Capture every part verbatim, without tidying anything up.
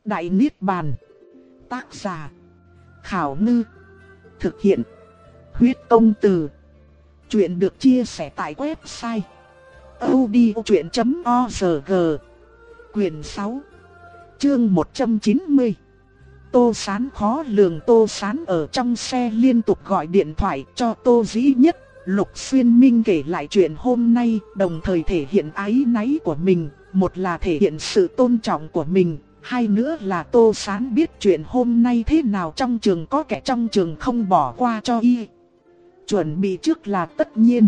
Đại Niết Bàn. Tác giả Khảo Ngư. Thực hiện Huyết Công Từ. Chuyện được chia sẻ tại website audiochuyện chấm org. Quyền sáu, chương một trăm chín mươi. Tô Sán khó lường. Tô Sán ở trong xe liên tục gọi điện thoại cho Tô Dĩ Nhất, Lục Xuyên Minh kể lại chuyện hôm nay, đồng thời thể hiện áy náy của mình. Một là thể hiện sự tôn trọng của mình, hai nữa là Tô Sán biết chuyện hôm nay thế nào trong trường có kẻ trong trường không bỏ qua cho y. Chuẩn bị trước là tất nhiên.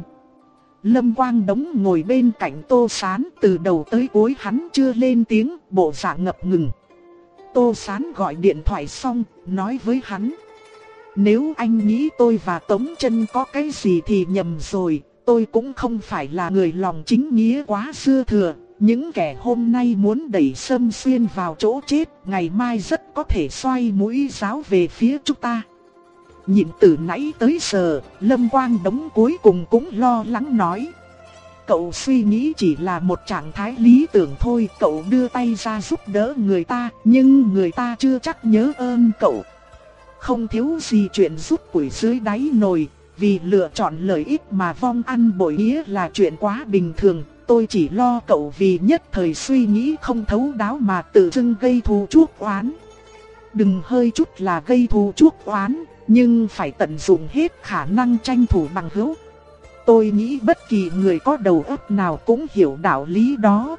Lâm Quang Đống ngồi bên cạnh Tô Sán, từ đầu tới cuối hắn chưa lên tiếng, bộ dạng ngập ngừng. Tô Sán gọi điện thoại xong, nói với hắn: nếu anh nghĩ tôi và Tống Chân có cái gì thì nhầm rồi, tôi cũng không phải là người lòng chính nghĩa quá dư thừa. Những kẻ hôm nay muốn đẩy Sâm Xuyên vào chỗ chết, ngày mai rất có thể xoay mũi giáo về phía chúng ta. Nhịn từ nãy tới giờ, Lâm Quang Đống cuối cùng cũng lo lắng nói: cậu suy nghĩ chỉ là một trạng thái lý tưởng thôi, cậu đưa tay ra giúp đỡ người ta, nhưng người ta chưa chắc nhớ ơn cậu. Không thiếu gì chuyện rút củi dưới đáy nồi, vì lựa chọn lợi ích mà vong ăn bội nghĩa là chuyện quá bình thường. Tôi chỉ lo cậu vì nhất thời suy nghĩ không thấu đáo mà tự dưng gây thù chuốc oán. Đừng hơi chút là gây thù chuốc oán, nhưng phải tận dụng hết khả năng tranh thủ bằng hữu. Tôi nghĩ bất kỳ người có đầu óc nào cũng hiểu đạo lý đó.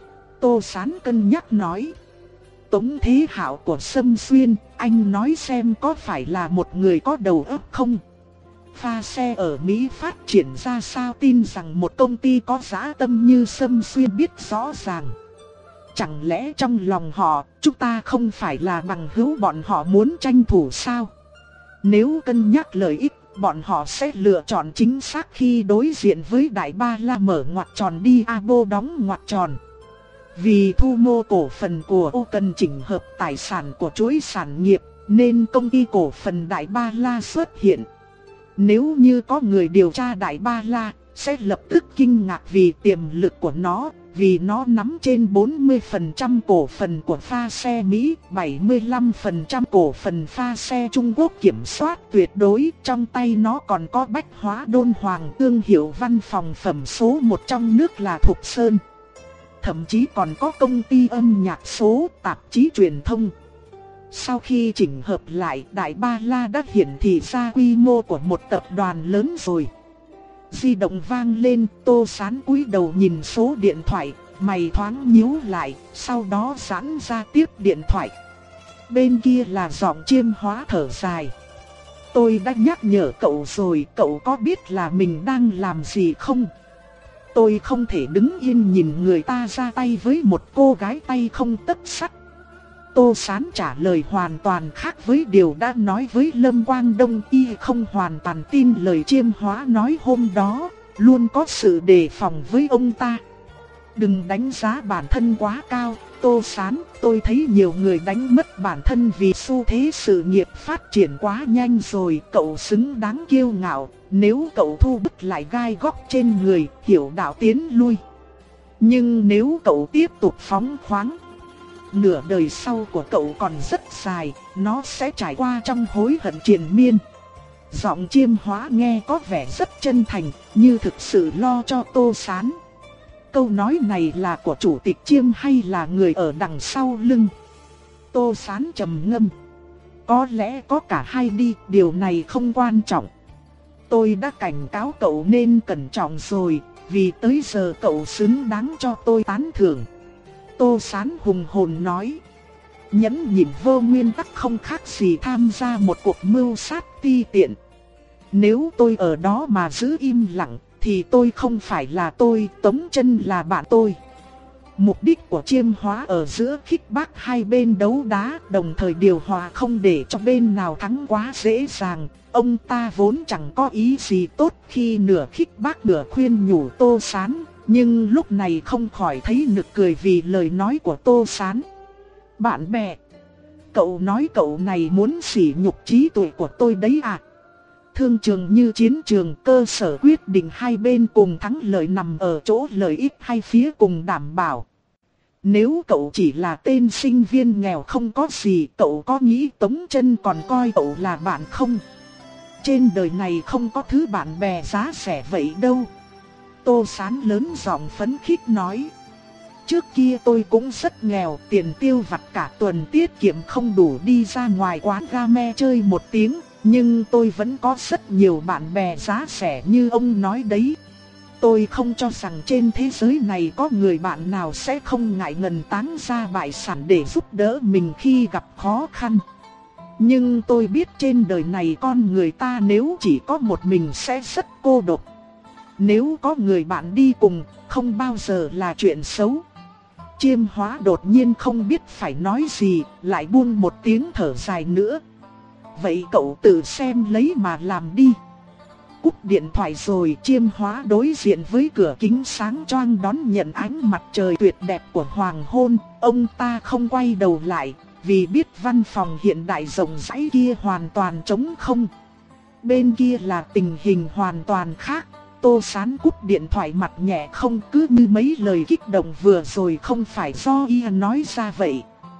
Tô Sán cân nhắc nói: Tống Thế Hạo của Sâm Xuyên, anh nói xem có phải là một người có đầu óc không? Pha xe ở Mỹ phát triển ra sao, tin rằng một công ty có dã tâm như Sâm Xuyên biết rõ ràng. Chẳng lẽ trong lòng họ, chúng ta không phải là bằng hữu bọn họ muốn tranh thủ sao? Nếu cân nhắc lợi ích, bọn họ sẽ lựa chọn chính xác khi đối diện với Đại Ba La mở ngoặc tròn đi Abo đóng ngoặc tròn. Vì thu mua cổ phần của Ô cần chỉnh hợp tài sản của chuỗi sản nghiệp, nên công ty cổ phần Đại Ba La xuất hiện. Nếu như có người điều tra Đại Ba La, sẽ lập tức kinh ngạc vì tiềm lực của nó, vì nó nắm trên bốn mươi phần trăm cổ phần của pha xe Mỹ, bảy mươi lăm phần trăm cổ phần pha xe Trung Quốc kiểm soát tuyệt đối, trong tay nó còn có Bách Hóa Đôn Hoàng, thương hiệu văn phòng phẩm số một trong nước là Thục Sơn. Thậm chí còn có công ty âm nhạc số, tạp chí truyền thông. Sau khi chỉnh hợp lại, Đại Ba La đã hiển thị ra quy mô của một tập đoàn lớn rồi. Di động vang lên, Tô Sán cúi đầu nhìn số điện thoại, mày thoáng nhíu lại, sau đó giãn ra tiếp điện thoại. Bên kia là giọng Chiêm Hóa thở dài: tôi đã nhắc nhở cậu rồi, cậu có biết là mình đang làm gì không? Tôi không thể đứng yên nhìn người ta ra tay với một cô gái tay không tấc sắt. Tô Sán trả lời hoàn toàn khác với điều đã nói với Lâm Quang Đông. Y không hoàn toàn tin lời Chiêm Hóa nói hôm đó, luôn có sự đề phòng với ông ta. Đừng đánh giá bản thân quá cao, Tô Sán. Tôi thấy nhiều người đánh mất bản thân vì xu thế sự nghiệp phát triển quá nhanh rồi. Cậu xứng đáng kiêu ngạo, nếu cậu thu bứt lại gai góc trên người, hiểu đạo tiến lui. Nhưng nếu cậu tiếp tục phóng khoáng, nửa đời sau của cậu còn rất dài, nó sẽ trải qua trong hối hận triền miên. Giọng Chiêm Hóa nghe có vẻ rất chân thành, như thực sự lo cho Tô Sán. Câu nói này là của chủ tịch Chiêm hay là người ở đằng sau lưng? Tô Sán trầm ngâm: có lẽ có cả hai đi, điều này không quan trọng. Tôi đã cảnh cáo cậu nên cẩn trọng rồi, vì tới giờ cậu xứng đáng cho tôi tán thưởng. Tô Sán hùng hồn nói: nhẫn nhịn vô nguyên tắc không khác gì tham gia một cuộc mưu sát ti tiện. Nếu tôi ở đó mà giữ im lặng, thì tôi không phải là tôi, Tống Chân là bạn tôi. Mục đích của Chiêm Hóa ở giữa khích bác hai bên đấu đá, đồng thời điều hòa không để cho bên nào thắng quá dễ dàng. Ông ta vốn chẳng có ý gì tốt khi nửa khích bác nửa khuyên nhủ Tô Sán, nhưng lúc này không khỏi thấy nực cười vì lời nói của Tô Sán. Bạn bè, cậu nói cậu này muốn sỉ nhục trí tuệ của tôi đấy à? Thương trường như chiến trường, cơ sở quyết định hai bên cùng thắng lợi nằm ở chỗ lợi ích hay phía cùng đảm bảo. Nếu cậu chỉ là tên sinh viên nghèo không có gì, cậu có nghĩ Tống Chân còn coi cậu là bạn không? Trên đời này không có thứ bạn bè giá rẻ vậy đâu. Tô Sán lớn giọng phấn khích nói. Trước kia tôi cũng rất nghèo, tiền tiêu vặt cả tuần tiết kiệm không đủ đi ra ngoài quán game chơi một tiếng. Nhưng tôi vẫn có rất nhiều bạn bè giá rẻ như ông nói đấy. Tôi không cho rằng trên thế giới này có người bạn nào sẽ không ngại ngần táng ra bại sản để giúp đỡ mình khi gặp khó khăn. Nhưng tôi biết trên đời này con người ta nếu chỉ có một mình sẽ rất cô độc. Nếu có người bạn đi cùng, không bao giờ là chuyện xấu. Chiêm Hóa đột nhiên không biết phải nói gì, lại buông một tiếng thở dài nữa. Vậy cậu tự xem lấy mà làm đi. Cúp điện thoại rồi, Chiêm Hóa đối diện với cửa kính sáng choang đón nhận ánh mặt trời tuyệt đẹp của hoàng hôn. Ông ta không quay đầu lại, vì biết văn phòng hiện đại rộng rãi kia hoàn toàn trống không. Bên kia là tình hình hoàn toàn khác. Tô Sán cúp điện thoại mặt nhẹ không, cứ như mấy lời kích động vừa rồi không phải do y nói ra vậy.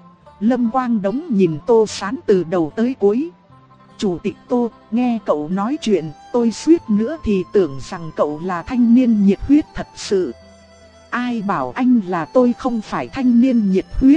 Lâm Quang Đống nhìn Tô Sán từ đầu tới cuối. Chủ tịch Tô, nghe cậu nói chuyện, tôi suýt nữa thì tưởng rằng cậu là thanh niên nhiệt huyết thật sự. Ai bảo anh là tôi không phải thanh niên nhiệt huyết.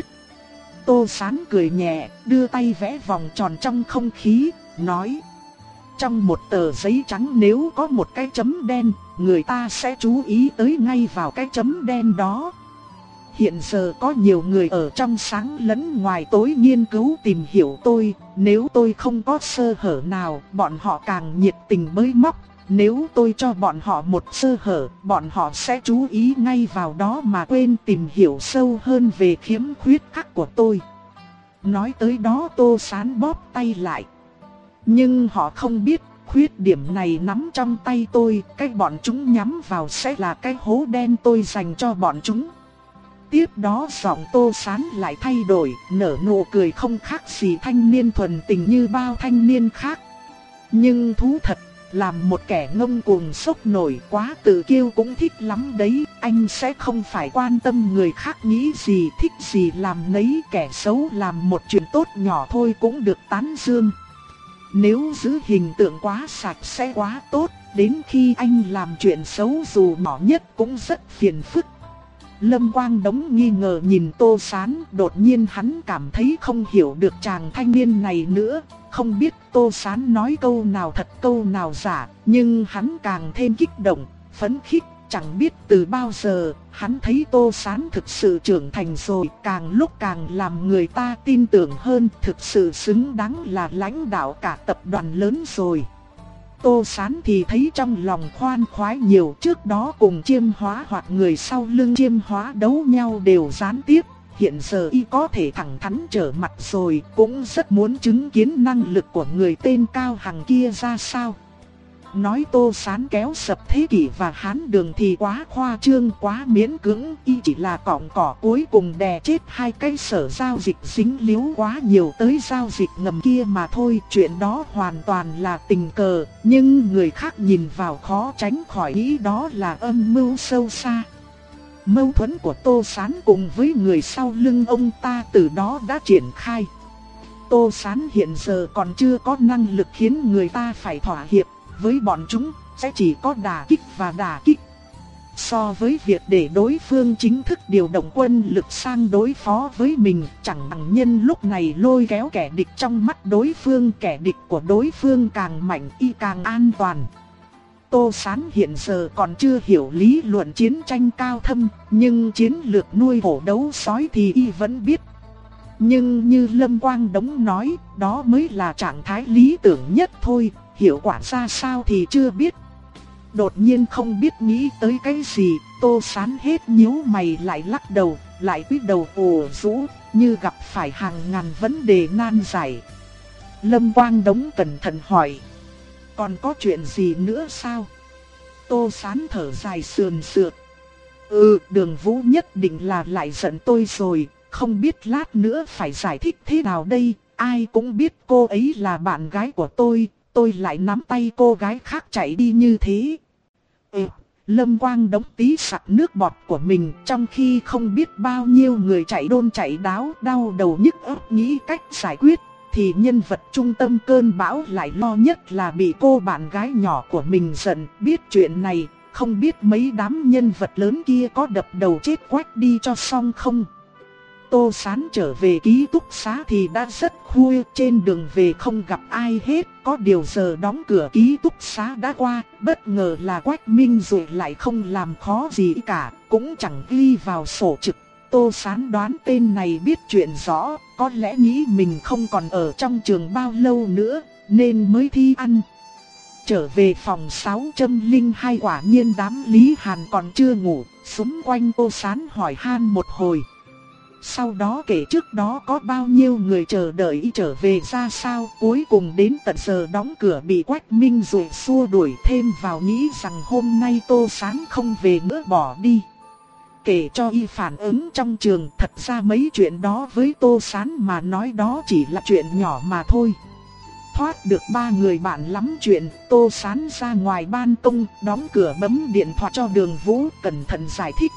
Tô Sán cười nhẹ, đưa tay vẽ vòng tròn trong không khí, nói. Trong một tờ giấy trắng nếu có một cái chấm đen, người ta sẽ chú ý tới ngay vào cái chấm đen đó. Hiện giờ có nhiều người ở trong sáng lẫn ngoài tối nghiên cứu tìm hiểu tôi. Nếu tôi không có sơ hở nào, bọn họ càng nhiệt tình bới móc. Nếu tôi cho bọn họ một sơ hở, bọn họ sẽ chú ý ngay vào đó mà quên tìm hiểu sâu hơn về khiếm khuyết khác của tôi. Nói tới đó Tô Sán bóp tay lại. Nhưng họ không biết, khuyết điểm này nắm trong tay tôi, cái bọn chúng nhắm vào sẽ là cái hố đen tôi dành cho bọn chúng. Tiếp đó giọng Tô Sán lại thay đổi, nở nụ cười không khác gì thanh niên thuần tình như bao thanh niên khác. Nhưng thú thật, làm một kẻ ngông cuồng sốc nổi quá tự kiêu cũng thích lắm đấy. Anh sẽ không phải quan tâm người khác nghĩ gì, thích gì làm nấy, kẻ xấu làm một chuyện tốt nhỏ thôi cũng được tán dương. Nếu giữ hình tượng quá sạch sẽ quá tốt, đến khi anh làm chuyện xấu dù nhỏ nhất cũng rất phiền phức. Lâm Quang Đống nghi ngờ nhìn Tô Sán, đột nhiên hắn cảm thấy không hiểu được chàng thanh niên này nữa. Không biết Tô Sán nói câu nào thật câu nào giả, nhưng hắn càng thêm kích động, phấn khích. Chẳng biết từ bao giờ, hắn thấy Tô Sán thực sự trưởng thành rồi, càng lúc càng làm người ta tin tưởng hơn, thực sự xứng đáng là lãnh đạo cả tập đoàn lớn rồi. Tô Sán thì thấy trong lòng khoan khoái nhiều, trước đó cùng Chiêm Hóa hoặc người sau lưng Chiêm Hóa đấu nhau đều gián tiếp. Hiện giờ y có thể thẳng thắn trở mặt rồi, cũng rất muốn chứng kiến năng lực của người tên Cao Hằng kia ra sao. Nói Tô Sán kéo sập Thế Kỷ và Hán Đường thì quá khoa trương, quá miễn cưỡng, y chỉ là cọng cỏ cuối cùng đè chết hai cái sở giao dịch dính líu quá nhiều tới giao dịch ngầm kia mà thôi. Chuyện đó hoàn toàn là tình cờ, nhưng người khác nhìn vào khó tránh khỏi nghĩ đó là âm mưu sâu xa. Mâu thuẫn của Tô Sán cùng với người sau lưng ông ta từ đó đã triển khai. Tô Sán hiện giờ còn chưa có năng lực khiến người ta phải thỏa hiệp. Với bọn chúng, sẽ chỉ có đả kích và đả kích. So với việc để đối phương chính thức điều động quân lực sang đối phó với mình, chẳng bằng nhân lúc này lôi kéo kẻ địch trong mắt đối phương. Kẻ địch của đối phương càng mạnh y càng an toàn. Tô Sán hiện giờ còn chưa hiểu lý luận chiến tranh cao thâm, nhưng chiến lược nuôi hổ đấu sói thì y vẫn biết. Nhưng như Lâm Quang Đống nói, đó mới là trạng thái lý tưởng nhất thôi. Hiệu quả ra sao thì chưa biết. Đột nhiên không biết nghĩ tới cái gì, Tô Sán hết nhíu mày lại lắc đầu, lại cúi đầu ủ rũ, như gặp phải hàng ngàn vấn đề nan giải. Lâm Quang Đống cẩn thận hỏi. Còn có chuyện gì nữa sao? Tô Sán thở dài sườn sượt. Ừ, Đường Vũ nhất định là lại giận tôi rồi, không biết lát nữa phải giải thích thế nào đây. Ai cũng biết cô ấy là bạn gái của tôi. Tôi lại nắm tay cô gái khác chạy đi như thế. Ừ, Lâm Quang đống tí sặc nước bọt của mình, trong khi không biết bao nhiêu người chạy đôn chạy đáo, đau đầu nhức óc nghĩ cách giải quyết, thì nhân vật trung tâm cơn bão lại lo nhất là bị cô bạn gái nhỏ của mình giận. Biết chuyện này, không biết mấy đám nhân vật lớn kia có đập đầu chết quách đi cho xong không. Tô Sán trở về ký túc xá thì đã rất khuya, trên đường về không gặp ai hết, có điều giờ đóng cửa ký túc xá đã qua, bất ngờ là Quách Minh rồi lại không làm khó gì cả, cũng chẳng ghi vào sổ trực. Tô Sán đoán tên này biết chuyện rõ, có lẽ nghĩ mình không còn ở trong trường bao lâu nữa, nên mới thi ăn. Trở về phòng sáu không hai quả nhiên đám Lý Hàn còn chưa ngủ, xung quanh Tô Sán hỏi han một hồi. Sau đó kể trước đó có bao nhiêu người chờ đợi y trở về ra sao, cuối cùng đến tận giờ đóng cửa bị Quách Minh rồi xua đuổi, thêm vào nghĩ rằng hôm nay Tô Sán không về nữa bỏ đi. Kể cho y phản ứng trong trường, thật ra mấy chuyện đó với Tô Sán mà nói đó chỉ là chuyện nhỏ mà thôi. Thoát được ba người bạn lắm chuyện, Tô Sán ra ngoài ban công, đóng cửa bấm điện thoại cho Đường Vũ, cẩn thận giải thích.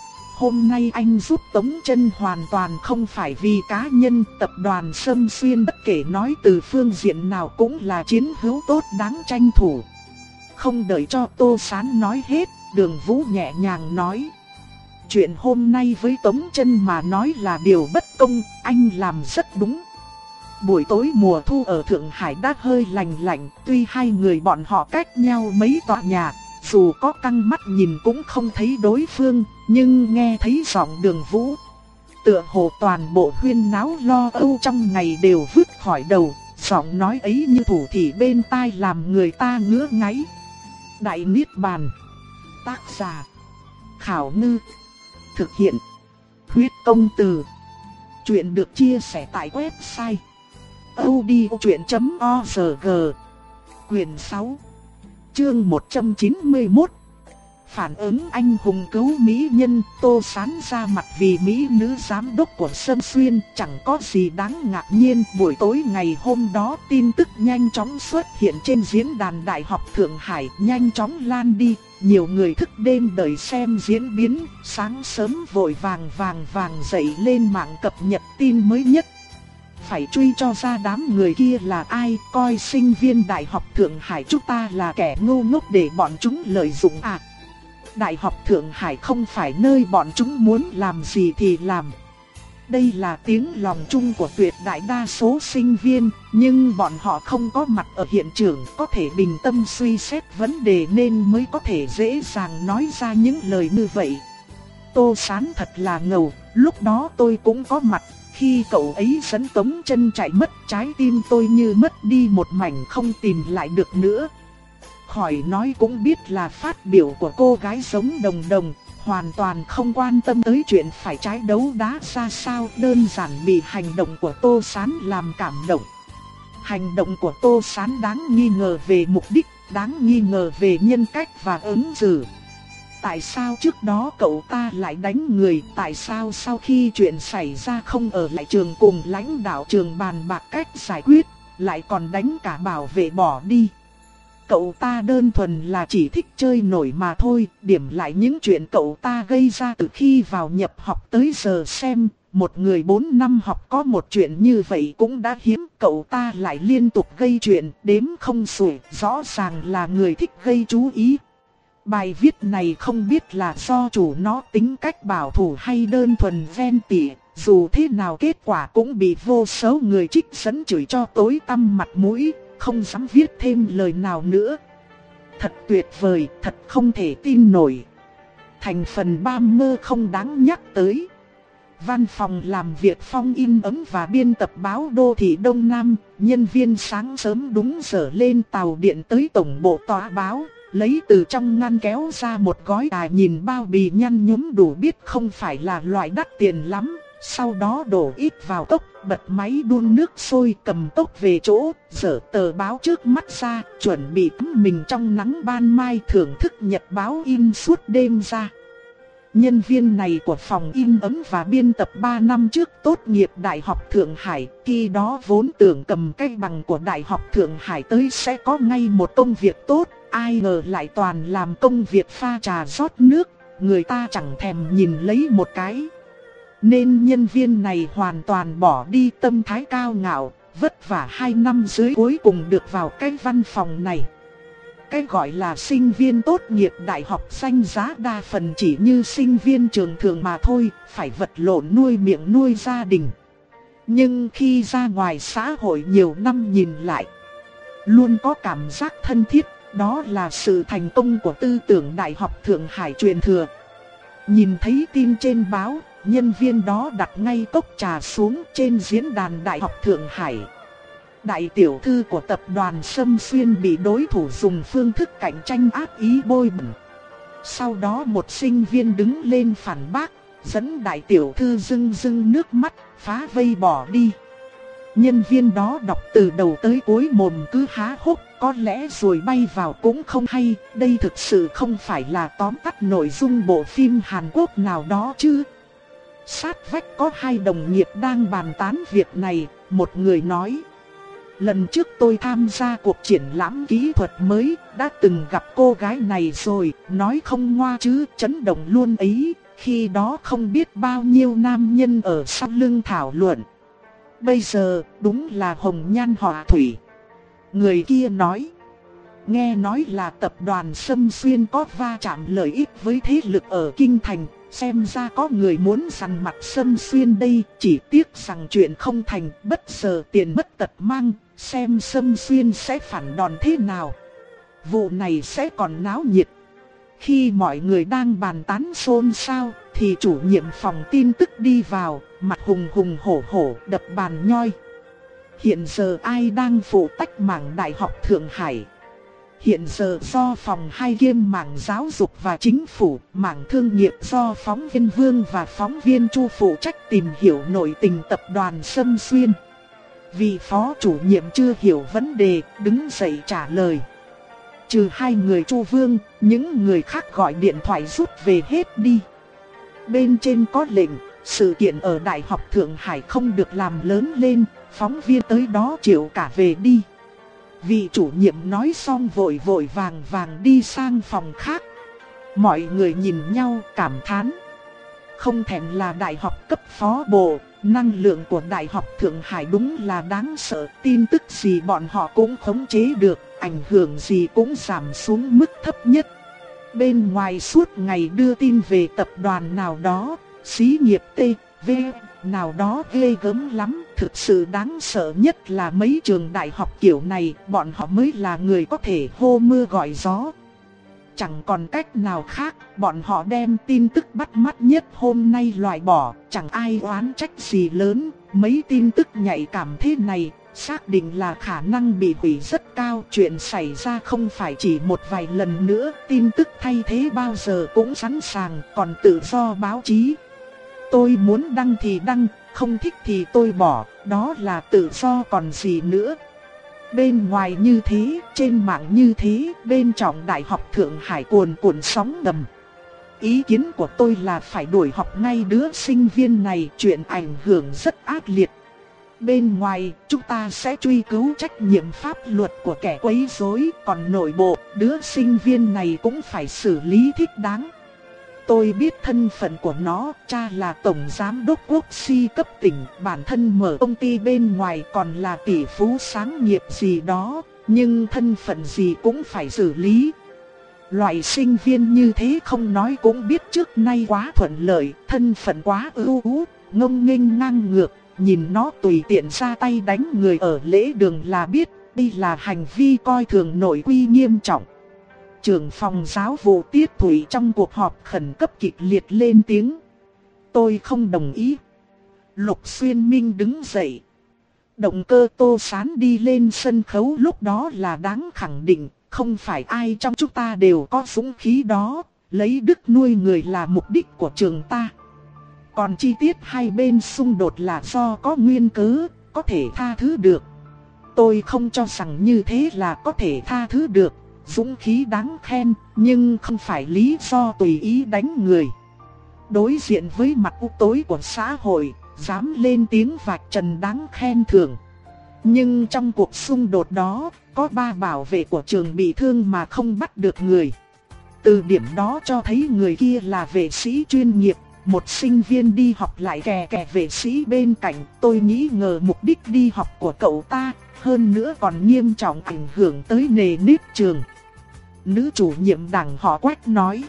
Hôm nay anh giúp Tống Chân hoàn toàn không phải vì cá nhân, tập đoàn Sâm Xuyên bất kể nói từ phương diện nào cũng là chiến hữu tốt đáng tranh thủ. Không đợi cho Tô Sán nói hết, Đường Vũ nhẹ nhàng nói. Chuyện hôm nay với Tống Chân mà nói là điều bất công, anh làm rất đúng. Buổi tối mùa thu ở Thượng Hải đã hơi lạnh lạnh, tuy hai người bọn họ cách nhau mấy tòa nhà, dù có căng mắt nhìn cũng không thấy đối phương, nhưng nghe thấy giọng Đường Vũ. Tựa hồ toàn bộ huyên náo lo âu trong ngày đều vứt khỏi đầu, giọng nói ấy như thủ thỉ bên tai làm người ta ngứa ngáy. Đại Niết Bàn. Tác giả Khảo Ngư. Thực hiện Huyết Công Từ. Chuyện được chia sẻ tại website audiochuyện chấm org. Quyền sáu, chương một trăm chín mươi mốt. Phản ứng anh hùng cứu mỹ nhân. Tô Sán ra mặt vì mỹ nữ giám đốc của Sâm Xuyên, chẳng có gì đáng ngạc nhiên. Buổi tối ngày hôm đó tin tức nhanh chóng xuất hiện trên diễn đàn Đại học Thượng Hải, nhanh chóng lan đi. Nhiều người thức đêm đợi xem diễn biến, sáng sớm vội vàng vàng vàng dậy lên mạng cập nhật tin mới nhất. Phải truy cho ra đám người kia là ai, coi sinh viên Đại học Thượng Hải chúng ta là kẻ ngu ngốc để bọn chúng lợi dụng à. Đại học Thượng Hải không phải nơi bọn chúng muốn làm gì thì làm. Đây là tiếng lòng chung của tuyệt đại đa số sinh viên, nhưng bọn họ không có mặt ở hiện trường, có thể bình tâm suy xét vấn đề nên mới có thể dễ dàng nói ra những lời như vậy. Tô Sán thật là ngầu, lúc đó tôi cũng có mặt. Khi cậu ấy dẫn Tống Chân chạy mất, trái tim tôi như mất đi một mảnh không tìm lại được nữa. Khỏi nói cũng biết là phát biểu của cô gái giống Đồng Đồng, hoàn toàn không quan tâm tới chuyện phải trái đấu đá ra sao, đơn giản bị hành động của Tô Sán làm cảm động. Hành động của Tô Sán đáng nghi ngờ về mục đích, đáng nghi ngờ về nhân cách và ứng xử. Tại sao trước đó cậu ta lại đánh người, tại sao sau khi chuyện xảy ra không ở lại trường cùng lãnh đạo trường bàn bạc cách giải quyết, lại còn đánh cả bảo vệ bỏ đi. Cậu ta đơn thuần là chỉ thích chơi nổi mà thôi, điểm lại những chuyện cậu ta gây ra từ khi vào nhập học tới giờ xem, một người bốn năm học có một chuyện như vậy cũng đã hiếm, cậu ta lại liên tục gây chuyện, đếm không xuể, rõ ràng là người thích gây chú ý. Bài viết này không biết là do chủ nó tính cách bảo thủ hay đơn thuần ven tỉ, dù thế nào kết quả cũng bị vô số người trích dẫn chửi cho tối tăm mặt mũi, không dám viết thêm lời nào nữa. Thật tuyệt vời, thật không thể tin nổi. Thành phần bam mơ không đáng nhắc tới. Văn phòng làm việc phong in ấn và biên tập báo Đô thị Đông Nam, nhân viên sáng sớm đúng giờ lên tàu điện tới tổng bộ tòa báo. Lấy từ trong ngăn kéo ra một gói tài nhìn bao bì nhăn nhúm đủ biết không phải là loại đắt tiền lắm. Sau đó đổ ít vào cốc, bật máy đun nước sôi, cầm cốc về chỗ, dở tờ báo trước mắt ra, chuẩn bị tắm mình trong nắng ban mai thưởng thức nhật báo in suốt đêm ra. Nhân viên này của phòng in ấn và biên tập ba năm trước tốt nghiệp Đại học Thượng Hải, khi đó vốn tưởng cầm cái bằng của Đại học Thượng Hải tới sẽ có ngay một công việc tốt, ai ngờ lại toàn làm công việc pha trà rót nước, người ta chẳng thèm nhìn lấy một cái. Nên nhân viên này hoàn toàn bỏ đi tâm thái cao ngạo, vất vả hai năm dưới cuối cùng được vào cái văn phòng này. Cái gọi là sinh viên tốt nghiệp đại học danh giá đa phần chỉ như sinh viên trường thường mà thôi, phải vật lộn nuôi miệng nuôi gia đình. Nhưng khi ra ngoài xã hội nhiều năm nhìn lại, luôn có cảm giác thân thiết, đó là sự thành công của tư tưởng Đại học Thượng Hải truyền thừa. Nhìn thấy tin trên báo, nhân viên đó đặt ngay cốc trà xuống trên diễn đàn Đại học Thượng Hải. Đại tiểu thư của tập đoàn Sâm Xuyên bị đối thủ dùng phương thức cạnh tranh ác ý bôi bẩn. Sau đó một sinh viên đứng lên phản bác, dẫn đại tiểu thư rưng rưng nước mắt, phá vây bỏ đi. Nhân viên đó đọc từ đầu tới cuối mồm cứ há hốc, có lẽ rồi bay vào cũng không hay. Đây thực sự không phải là tóm tắt nội dung bộ phim Hàn Quốc nào đó chứ. Sát vách có hai đồng nghiệp đang bàn tán việc này, một người nói: lần trước tôi tham gia cuộc triển lãm kỹ thuật mới, đã từng gặp cô gái này rồi, nói không ngoa chứ, chấn động luôn ấy. Khi đó không biết bao nhiêu nam nhân ở sau lưng thảo luận. Bây giờ đúng là hồng nhan họa thủy. Người kia nói: nghe nói là tập đoàn Sâm Xuyên có va chạm lợi ích với thế lực ở Kinh Thành. Xem ra có người muốn săn mặt Sâm Xuyên đây, chỉ tiếc rằng chuyện không thành, bất giờ tiền mất tật mang. Xem Sâm Xuyên sẽ phản đòn thế nào. Vụ này sẽ còn náo nhiệt. Khi mọi người đang bàn tán xôn xao, thì chủ nhiệm phòng tin tức đi vào, mặt hùng hùng hổ hổ đập bàn nhoi. Hiện giờ ai đang phụ trách mảng Đại học Thượng Hải? Hiện giờ do phòng hai kiêm mảng giáo dục và chính phủ, mảng thương nghiệp do phóng viên Vương và phóng viên Chu phụ trách tìm hiểu nội tình tập đoàn Sâm Xuyên. Vị phó chủ nhiệm chưa hiểu vấn đề, đứng dậy trả lời. Trừ hai người Chu Vương, những người khác gọi điện thoại rút về hết đi. Bên trên có lệnh, sự kiện ở Đại học Thượng Hải không được làm lớn lên, phóng viên tới đó chịu cả về đi. Vị chủ nhiệm nói xong vội vội vàng vàng đi sang phòng khác. Mọi người nhìn nhau cảm thán. Không thèm là đại học cấp phó bộ, năng lượng của Đại học Thượng Hải đúng là đáng sợ. Tin tức gì bọn họ cũng khống chế được, ảnh hưởng gì cũng giảm xuống mức thấp nhất. Bên ngoài suốt ngày đưa tin về tập đoàn nào đó, xí nghiệp T, V nào đó ghê gớm lắm. Thực sự đáng sợ nhất là mấy trường đại học kiểu này, bọn họ mới là người có thể hô mưa gọi gió. Chẳng còn cách nào khác, bọn họ đem tin tức bắt mắt nhất hôm nay loại bỏ, chẳng ai oán trách gì lớn. Mấy tin tức nhạy cảm thế này, xác định là khả năng bị hủy rất cao. Chuyện xảy ra không phải chỉ một vài lần nữa, tin tức thay thế bao giờ cũng sẵn sàng, còn tự do báo chí. Tôi muốn đăng thì đăng, không thích thì tôi bỏ, đó là tự do còn gì nữa. Bên ngoài như thế, trên mạng như thế, bên trong Đại học Thượng Hải cuồn cuộn sóng ngầm. Ý kiến của tôi là phải đuổi học ngay đứa sinh viên này, chuyện ảnh hưởng rất ác liệt. Bên ngoài, chúng ta sẽ truy cứu trách nhiệm pháp luật của kẻ quấy rối, còn nội bộ, đứa sinh viên này cũng phải xử lý thích đáng. Tôi biết thân phận của nó, cha là tổng giám đốc quốc si cấp tỉnh, bản thân mở công ty bên ngoài còn là tỷ phú sáng nghiệp gì đó, nhưng thân phận gì cũng phải xử lý. Loại sinh viên như thế không nói cũng biết trước nay quá thuận lợi, thân phận quá ưu tú, ngông nghênh ngang ngược, nhìn nó tùy tiện ra tay đánh người ở lễ đường là biết, đây là hành vi coi thường nội quy nghiêm trọng. Trưởng phòng giáo vụ Tiết Thủy trong cuộc họp khẩn cấp kịch liệt lên tiếng. Tôi không đồng ý. Lục Xuyên Minh đứng dậy. Động cơ Tô Sán đi lên sân khấu lúc đó là đáng khẳng định. Không phải ai trong chúng ta đều có dũng khí đó. Lấy đức nuôi người là mục đích của trường ta. Còn chi tiết hai bên xung đột là do có nguyên cớ, có thể tha thứ được. Tôi không cho rằng như thế là có thể tha thứ được. Dũng khí đáng khen, nhưng không phải lý do tùy ý đánh người. Đối diện với mặt u tối của xã hội, dám lên tiếng vạch trần đáng khen thưởng. Nhưng trong cuộc xung đột đó, có ba bảo vệ của trường bị thương mà không bắt được người. Từ điểm đó cho thấy người kia là vệ sĩ chuyên nghiệp. Một sinh viên đi học lại kè kè vệ sĩ bên cạnh, tôi nghĩ ngờ mục đích đi học của cậu ta, hơn nữa còn nghiêm trọng ảnh hưởng tới nề nếp trường. Nữ chủ nhiệm đảng họ Quách nói.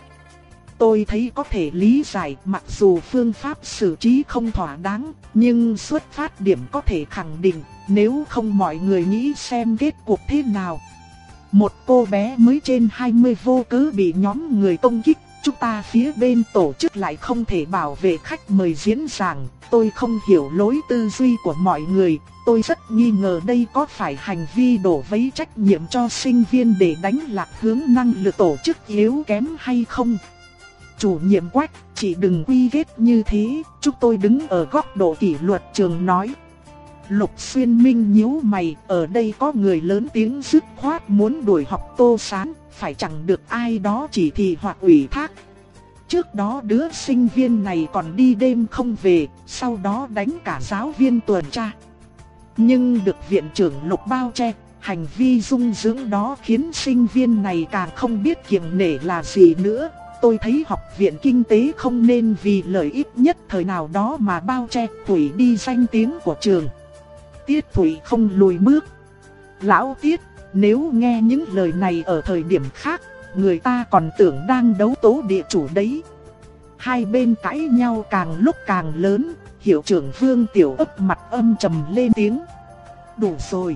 Tôi thấy có thể lý giải, mặc dù phương pháp xử trí không thỏa đáng, nhưng xuất phát điểm có thể khẳng định, nếu không mọi người nghĩ xem kết cuộc thế nào. Một cô bé mới trên hai mươi vô cớ bị nhóm người công kích, chúng ta phía bên tổ chức lại không thể bảo vệ khách mời diễn giảng. Tôi không hiểu lối tư duy của mọi người, tôi rất nghi ngờ đây có phải hành vi đổ vấy trách nhiệm cho sinh viên để đánh lạc hướng năng lực tổ chức yếu kém hay không. Chủ nhiệm Quách, chị đừng quy kết như thế, chúng tôi đứng ở góc độ kỷ luật trường nói. Lục Xuyên Minh nhíu mày, ở đây có người lớn tiếng dứt khoát muốn đuổi học Tô Sán, phải chẳng được ai đó chỉ thị hoặc ủy thác. Trước đó đứa sinh viên này còn đi đêm không về, sau đó đánh cả giáo viên tuần tra. Nhưng được viện trưởng Lục bao che, hành vi dung dưỡng đó khiến sinh viên này càng không biết kiêng nể là gì nữa. Tôi thấy học viện kinh tế không nên vì lợi ích nhất thời nào đó mà bao che hủy đi danh tiếng của trường. Tiết Thủy không lùi bước. Lão Tiết, nếu nghe những lời này ở thời điểm khác, người ta còn tưởng đang đấu tố địa chủ đấy. Hai bên cãi nhau càng lúc càng lớn, hiệu trưởng Vương Tiểu Ấp mặt âm trầm lên tiếng. Đủ rồi.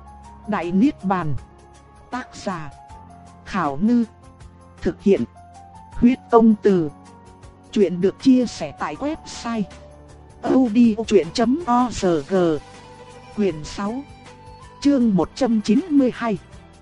Đại Niết Bàn. Tác giả Khảo Ngư. Thực hiện Huyết Công Từ. Chuyện được chia sẻ tại website audiochuyện chấm org. Quyền sáu, chương một trăm chín mươi hai.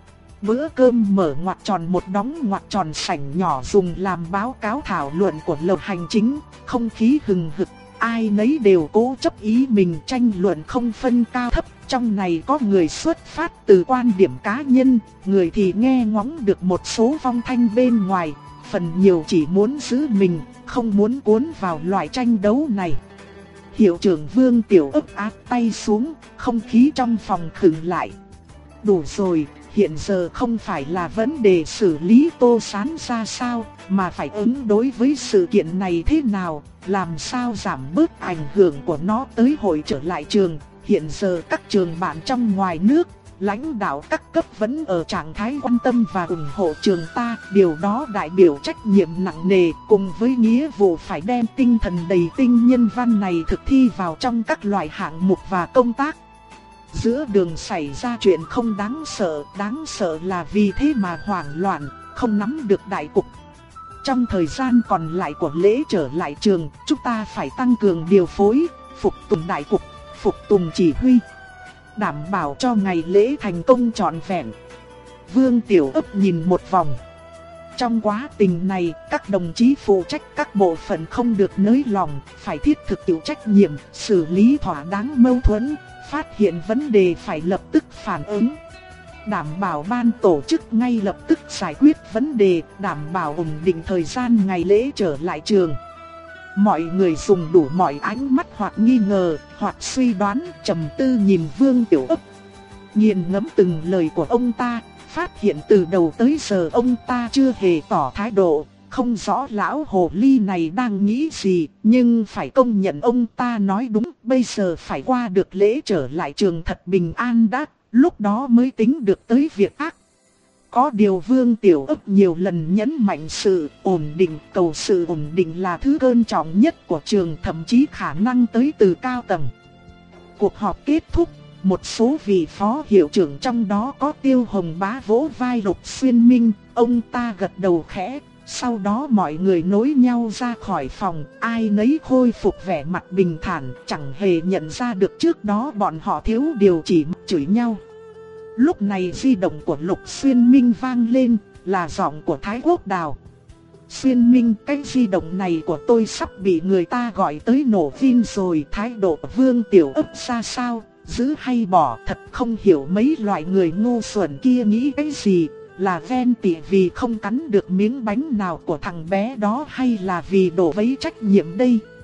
Bữa cơm mở ngoặc tròn một đóng ngoặc tròn sảnh nhỏ dùng làm báo cáo thảo luận của lầu hành chính, không khí hừng hực, ai nấy đều cố chấp ý mình tranh luận không phân cao thấp. Trong này có người xuất phát từ quan điểm cá nhân, người thì nghe ngóng được một số phong thanh bên ngoài, phần nhiều chỉ muốn giữ mình, không muốn cuốn vào loại tranh đấu này. Hiệu trưởng Vương Tiểu Ấp áp tay xuống, không khí trong phòng khựng lại. Đủ rồi, hiện giờ không phải là vấn đề xử lý Tô Sán ra sao, mà phải ứng đối với sự kiện này thế nào, làm sao giảm bớt ảnh hưởng của nó tới hội trở lại trường. Hiện giờ các trường bạn trong ngoài nước, lãnh đạo các cấp vẫn ở trạng thái quan tâm và ủng hộ trường ta, điều đó đại biểu trách nhiệm nặng nề cùng với nghĩa vụ phải đem tinh thần đầy tinh nhân văn này thực thi vào trong các loại hạng mục và công tác. Giữa đường xảy ra chuyện không đáng sợ, đáng sợ là vì thế mà hoảng loạn, không nắm được đại cục. Trong thời gian còn lại của lễ trở lại trường, chúng ta phải tăng cường điều phối, phục tùng đại cục, phục tùng chỉ huy, đảm bảo cho ngày lễ thành công trọn vẹn. Vương Tiểu Ấp nhìn một vòng. Trong quá trình này, các đồng chí phụ trách các bộ phận không được nới lòng, phải thiết thực chịu trách nhiệm, xử lý thỏa đáng mâu thuẫn, phát hiện vấn đề phải lập tức phản ứng. Đảm bảo ban tổ chức ngay lập tức giải quyết vấn đề, đảm bảo ổn định thời gian ngày lễ trở lại trường. Mọi người dùng đủ mọi ánh mắt hoặc nghi ngờ, hoặc suy đoán, trầm tư nhìn Vương Tiểu Ấp. Nghiền ngẫm từng lời của ông ta, phát hiện từ đầu tới giờ ông ta chưa hề tỏ thái độ, không rõ lão hồ ly này đang nghĩ gì, nhưng phải công nhận ông ta nói đúng, bây giờ phải qua được lễ trở lại trường thật bình an đã, lúc đó mới tính được tới việc ác. Có điều Vương Tiểu Ấp nhiều lần nhấn mạnh sự ổn định, cầu sự ổn định là thứ quan trọng nhất của trường, thậm chí khả năng tới từ cao tầng. Cuộc họp kết thúc, một số vị phó hiệu trưởng trong đó có Tiêu Hồng Bá vỗ vai Lục Xuyên Minh, ông ta gật đầu khẽ, sau đó mọi người nối nhau ra khỏi phòng, ai nấy khôi phục vẻ mặt bình thản, chẳng hề nhận ra được trước đó bọn họ thiếu điều chỉ chửi nhau. Lúc này di động của Lục Xuyên Minh vang lên, là giọng của Thái Quốc Đào. Xuyên Minh, cái di động này của tôi sắp bị người ta gọi tới nổ pin rồi. Thái độ Vương Tiểu Ấp ra sao, giữ hay bỏ, thật không hiểu mấy loại người ngu xuẩn kia nghĩ cái gì. Là ghen tị vì không cắn được miếng bánh nào của thằng bé đó, hay là vì đổ vấy trách nhiệm đây?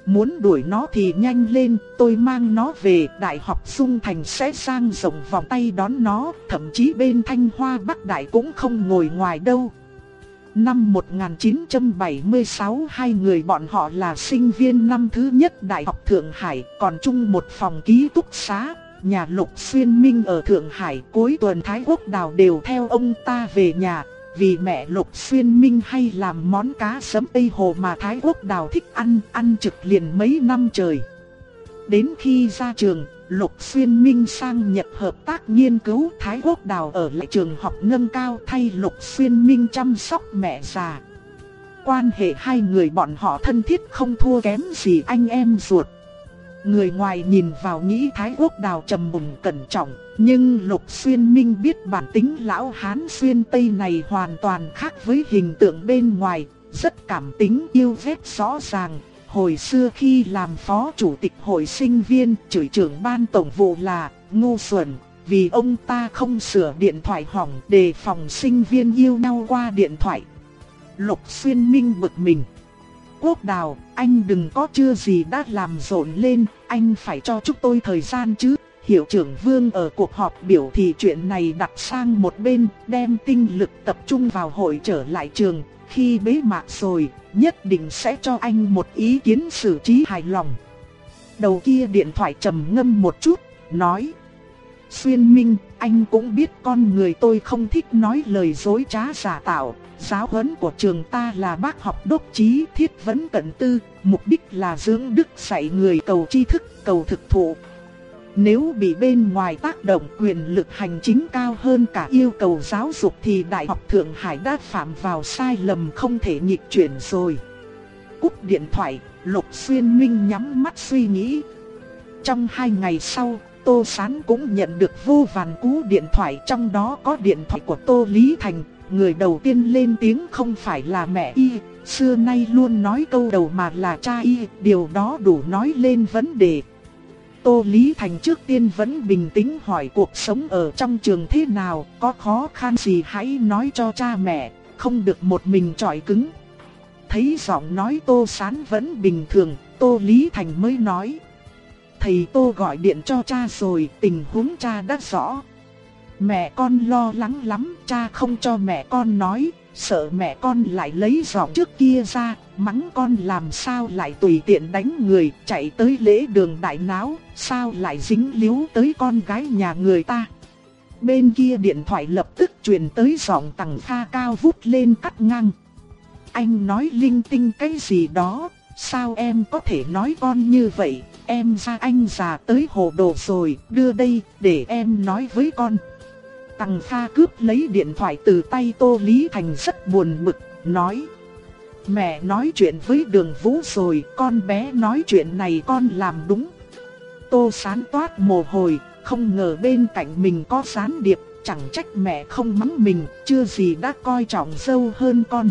muốn đuổi nó thì nhanh lên, tôi mang nó về, Đại học Dung Thành sẽ dang rộng vòng tay đón nó, thậm chí bên Thanh Hoa Bắc Đại cũng không ngồi ngoài đâu. Năm một nghìn chín trăm bảy mươi sáu, hai người bọn họ là sinh viên năm thứ nhất Đại học Thượng Hải, còn chung một phòng ký túc xá. Nhà Lục Xuyên Minh ở Thượng Hải, cuối tuần Thái Quốc Đào đều theo ông ta về nhà. Vì mẹ Lục Xuyên Minh hay làm món cá sấm Tây Hồ mà Thái Quốc Đào thích ăn, ăn trực liền mấy năm trời. Đến khi ra trường, Lục Xuyên Minh sang Nhật hợp tác nghiên cứu, Thái Quốc Đào ở lại trường học nâng cao thay Lục Xuyên Minh chăm sóc mẹ già. Quan hệ hai người bọn họ thân thiết không thua kém gì anh em ruột. Người ngoài nhìn vào nghĩ Thái Quốc Đào trầm mùng cẩn trọng, nhưng Lục Xuyên Minh biết bản tính lão Hán xuyên Tây này hoàn toàn khác với hình tượng bên ngoài, rất cảm tính yêu ghét rõ ràng. Hồi xưa khi làm phó chủ tịch hội sinh viên, chửi trưởng ban tổng vụ là ngu xuẩn, vì ông ta không sửa điện thoại hỏng, đề phòng sinh viên yêu nhau qua điện thoại. Lục Xuyên Minh bực mình. Quốc Đào, anh đừng có chưa gì đã làm rộn lên, anh phải cho chúng tôi thời gian chứ. Hiệu trưởng Vương ở cuộc họp biểu thị chuyện này đặt sang một bên, đem tinh lực tập trung vào hội trở lại trường. Khi bế mạc rồi, nhất định sẽ cho anh một ý kiến xử trí hài lòng. Đầu kia điện thoại trầm ngâm một chút, nói: Xuyên Minh, anh cũng biết con người tôi không thích nói lời dối trá giả tạo. Giáo huấn của trường ta là bác học đốc trí, thiết vấn cận tư, mục đích là dưỡng đức dạy người cầu tri thức, cầu thực thụ. Nếu bị bên ngoài tác động quyền lực hành chính cao hơn cả yêu cầu giáo dục thì Đại học Thượng Hải đã phạm vào sai lầm không thể nghịch chuyển rồi. Cúp điện thoại, Lục Xuyên Minh nhắm mắt suy nghĩ. Trong hai ngày sau, Tô Sán cũng nhận được vô vàn cú điện thoại, trong đó có điện thoại của Tô Lý Thành. Người đầu tiên lên tiếng không phải là mẹ y, xưa nay luôn nói câu đầu mà là cha y, điều đó đủ nói lên vấn đề. Tô Lý Thành trước tiên vẫn bình tĩnh hỏi cuộc sống ở trong trường thế nào, có khó khăn gì hãy nói cho cha mẹ, không được một mình chọi cứng. Thấy giọng nói Tô Sán vẫn bình thường, Tô Lý Thành mới nói: Thầy Tô gọi điện cho cha rồi, tình huống cha đã rõ. Mẹ con lo lắng lắm, cha không cho mẹ con nói, sợ mẹ con lại lấy giọng trước kia ra, mắng con làm sao lại tùy tiện đánh người, chạy tới lễ đường đại náo, sao lại dính líu tới con gái nhà người ta. Bên kia điện thoại lập tức truyền tới giọng Tằng Kha cao vút lên cắt ngang: Anh nói linh tinh cái gì đó, sao em có thể nói con như vậy, em ra anh già tới hồ đồ rồi, đưa đây để em nói với con. Tằng Kha cướp lấy điện thoại từ tay Tô Lý Thành rất buồn bực, nói: Mẹ nói chuyện với Đường Vũ rồi, con bé nói chuyện này con làm đúng. Tô Sán toát mồ hôi, không ngờ bên cạnh mình có gián điệp, chẳng trách mẹ không mắng mình, chưa gì đã coi trọng dâu hơn con.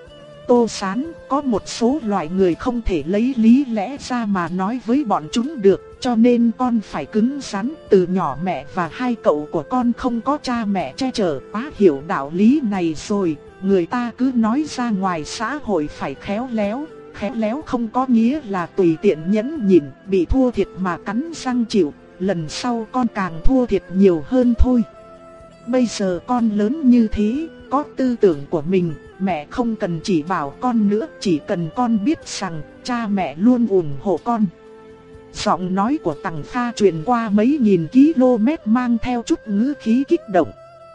Tô Sán, có một số loại người không thể lấy lý lẽ ra mà nói với bọn chúng được, cho nên con phải cứng rắn. Từ nhỏ mẹ và hai cậu của con không có cha mẹ che chở, quá hiểu đạo lý này rồi. Người ta cứ nói ra ngoài xã hội phải khéo léo, khéo léo không có nghĩa là tùy tiện nhẫn nhịn, bị thua thiệt mà cắn răng chịu, lần sau con càng thua thiệt nhiều hơn thôi. Bây giờ con lớn như thế, có tư tưởng của mình, mẹ không cần chỉ bảo con nữa, chỉ cần con biết rằng cha mẹ luôn ủng hộ con. Giọng nói của Tằng Kha truyền qua mấy nghìn km mang theo chút ngữ khí kích động.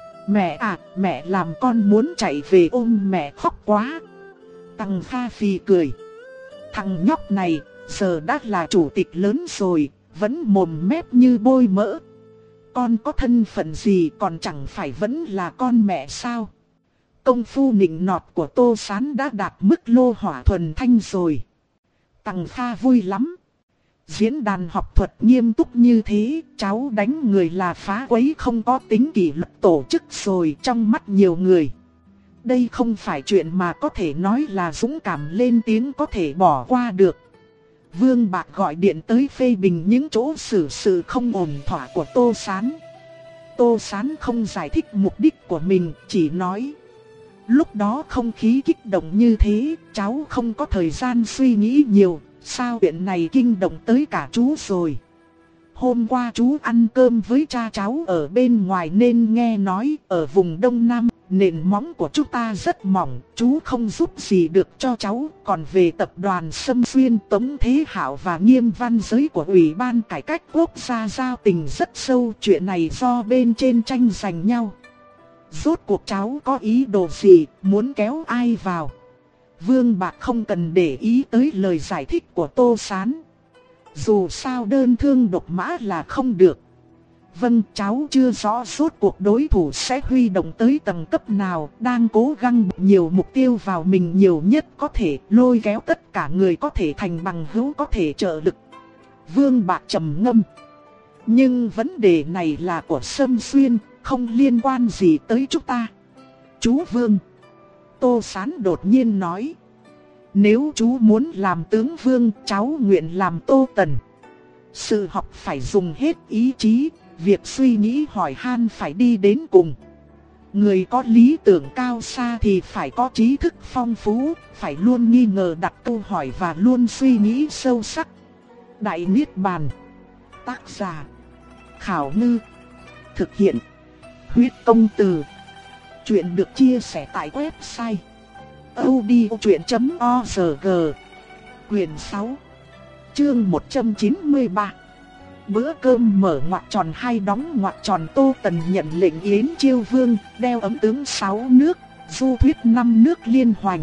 Mẹ à, mẹ làm con muốn chạy về ôm mẹ khóc quá. Tằng Kha phì cười. Thằng nhóc này, giờ đã là chủ tịch lớn rồi, vẫn mồm mép như bôi mỡ. Con có thân phận gì còn chẳng phải vẫn là con mẹ sao? Công phu nịnh nọt của Tô Sán đã đạt mức lô hỏa thuần thanh rồi. Tằng Kha vui lắm. Diễn đàn học thuật nghiêm túc như thế, cháu đánh người là phá quấy không có tính kỷ luật tổ chức rồi trong mắt nhiều người. Đây không phải chuyện mà có thể nói là dũng cảm lên tiếng có thể bỏ qua được. Vương Bạc gọi điện tới phê bình những chỗ xử sự không ổn thỏa của Tô Sán. Tô Sán không giải thích mục đích của mình, chỉ nói: lúc đó không khí kích động như thế, cháu không có thời gian suy nghĩ nhiều, Sao chuyện này kinh động tới cả chú rồi? Hôm qua chú ăn cơm với cha cháu ở bên ngoài nên nghe nói ở vùng Đông Nam, nền móng của chúng ta rất mỏng, chú không giúp gì được cho cháu. Còn về tập đoàn Sâm Xuyên, Tống Thế Hảo và Nghiêm Văn Giới của Ủy ban Cải cách Quốc gia giao tình rất sâu. Chuyện này do bên trên tranh giành nhau. Rốt cuộc cháu có ý đồ gì, muốn kéo ai vào? Vương Bạc không cần để ý tới lời giải thích của Tô Sán. Dù sao đơn thương độc mã là không được. Vâng, cháu chưa rõ rốt cuộc đối thủ sẽ huy động tới tầng cấp nào, đang cố gắng nhiều mục tiêu vào mình nhiều nhất có thể, lôi kéo tất cả người có thể thành bằng hữu có thể trợ lực. Vương Bạc trầm ngâm. Nhưng vấn đề này là của Sâm Xuyên, không liên quan gì tới chúng ta. Chú Vương. Tô Sán đột nhiên nói. Nếu chú muốn làm tướng vương, cháu nguyện làm Tô Tần. Sự học phải dùng hết ý chí, việc suy nghĩ hỏi han phải đi đến cùng. Người có lý tưởng cao xa thì phải có trí thức phong phú, phải luôn nghi ngờ đặt câu hỏi và luôn suy nghĩ sâu sắc. Đại Niết Bàn. Tác giả Khảo Ngư. Thực hiện Huyết Công Từ. Chuyện được chia sẻ tại website audiochuyện chấm org. Quyền sáu, chương một trăm chín mươi ba. Bữa cơm mở ngoặc tròn hay đóng ngoặc tròn. Tô Tần nhận lệnh Yến Chiêu Vương, đeo ấm tướng sáu nước, du thuyết năm nước liên hoành.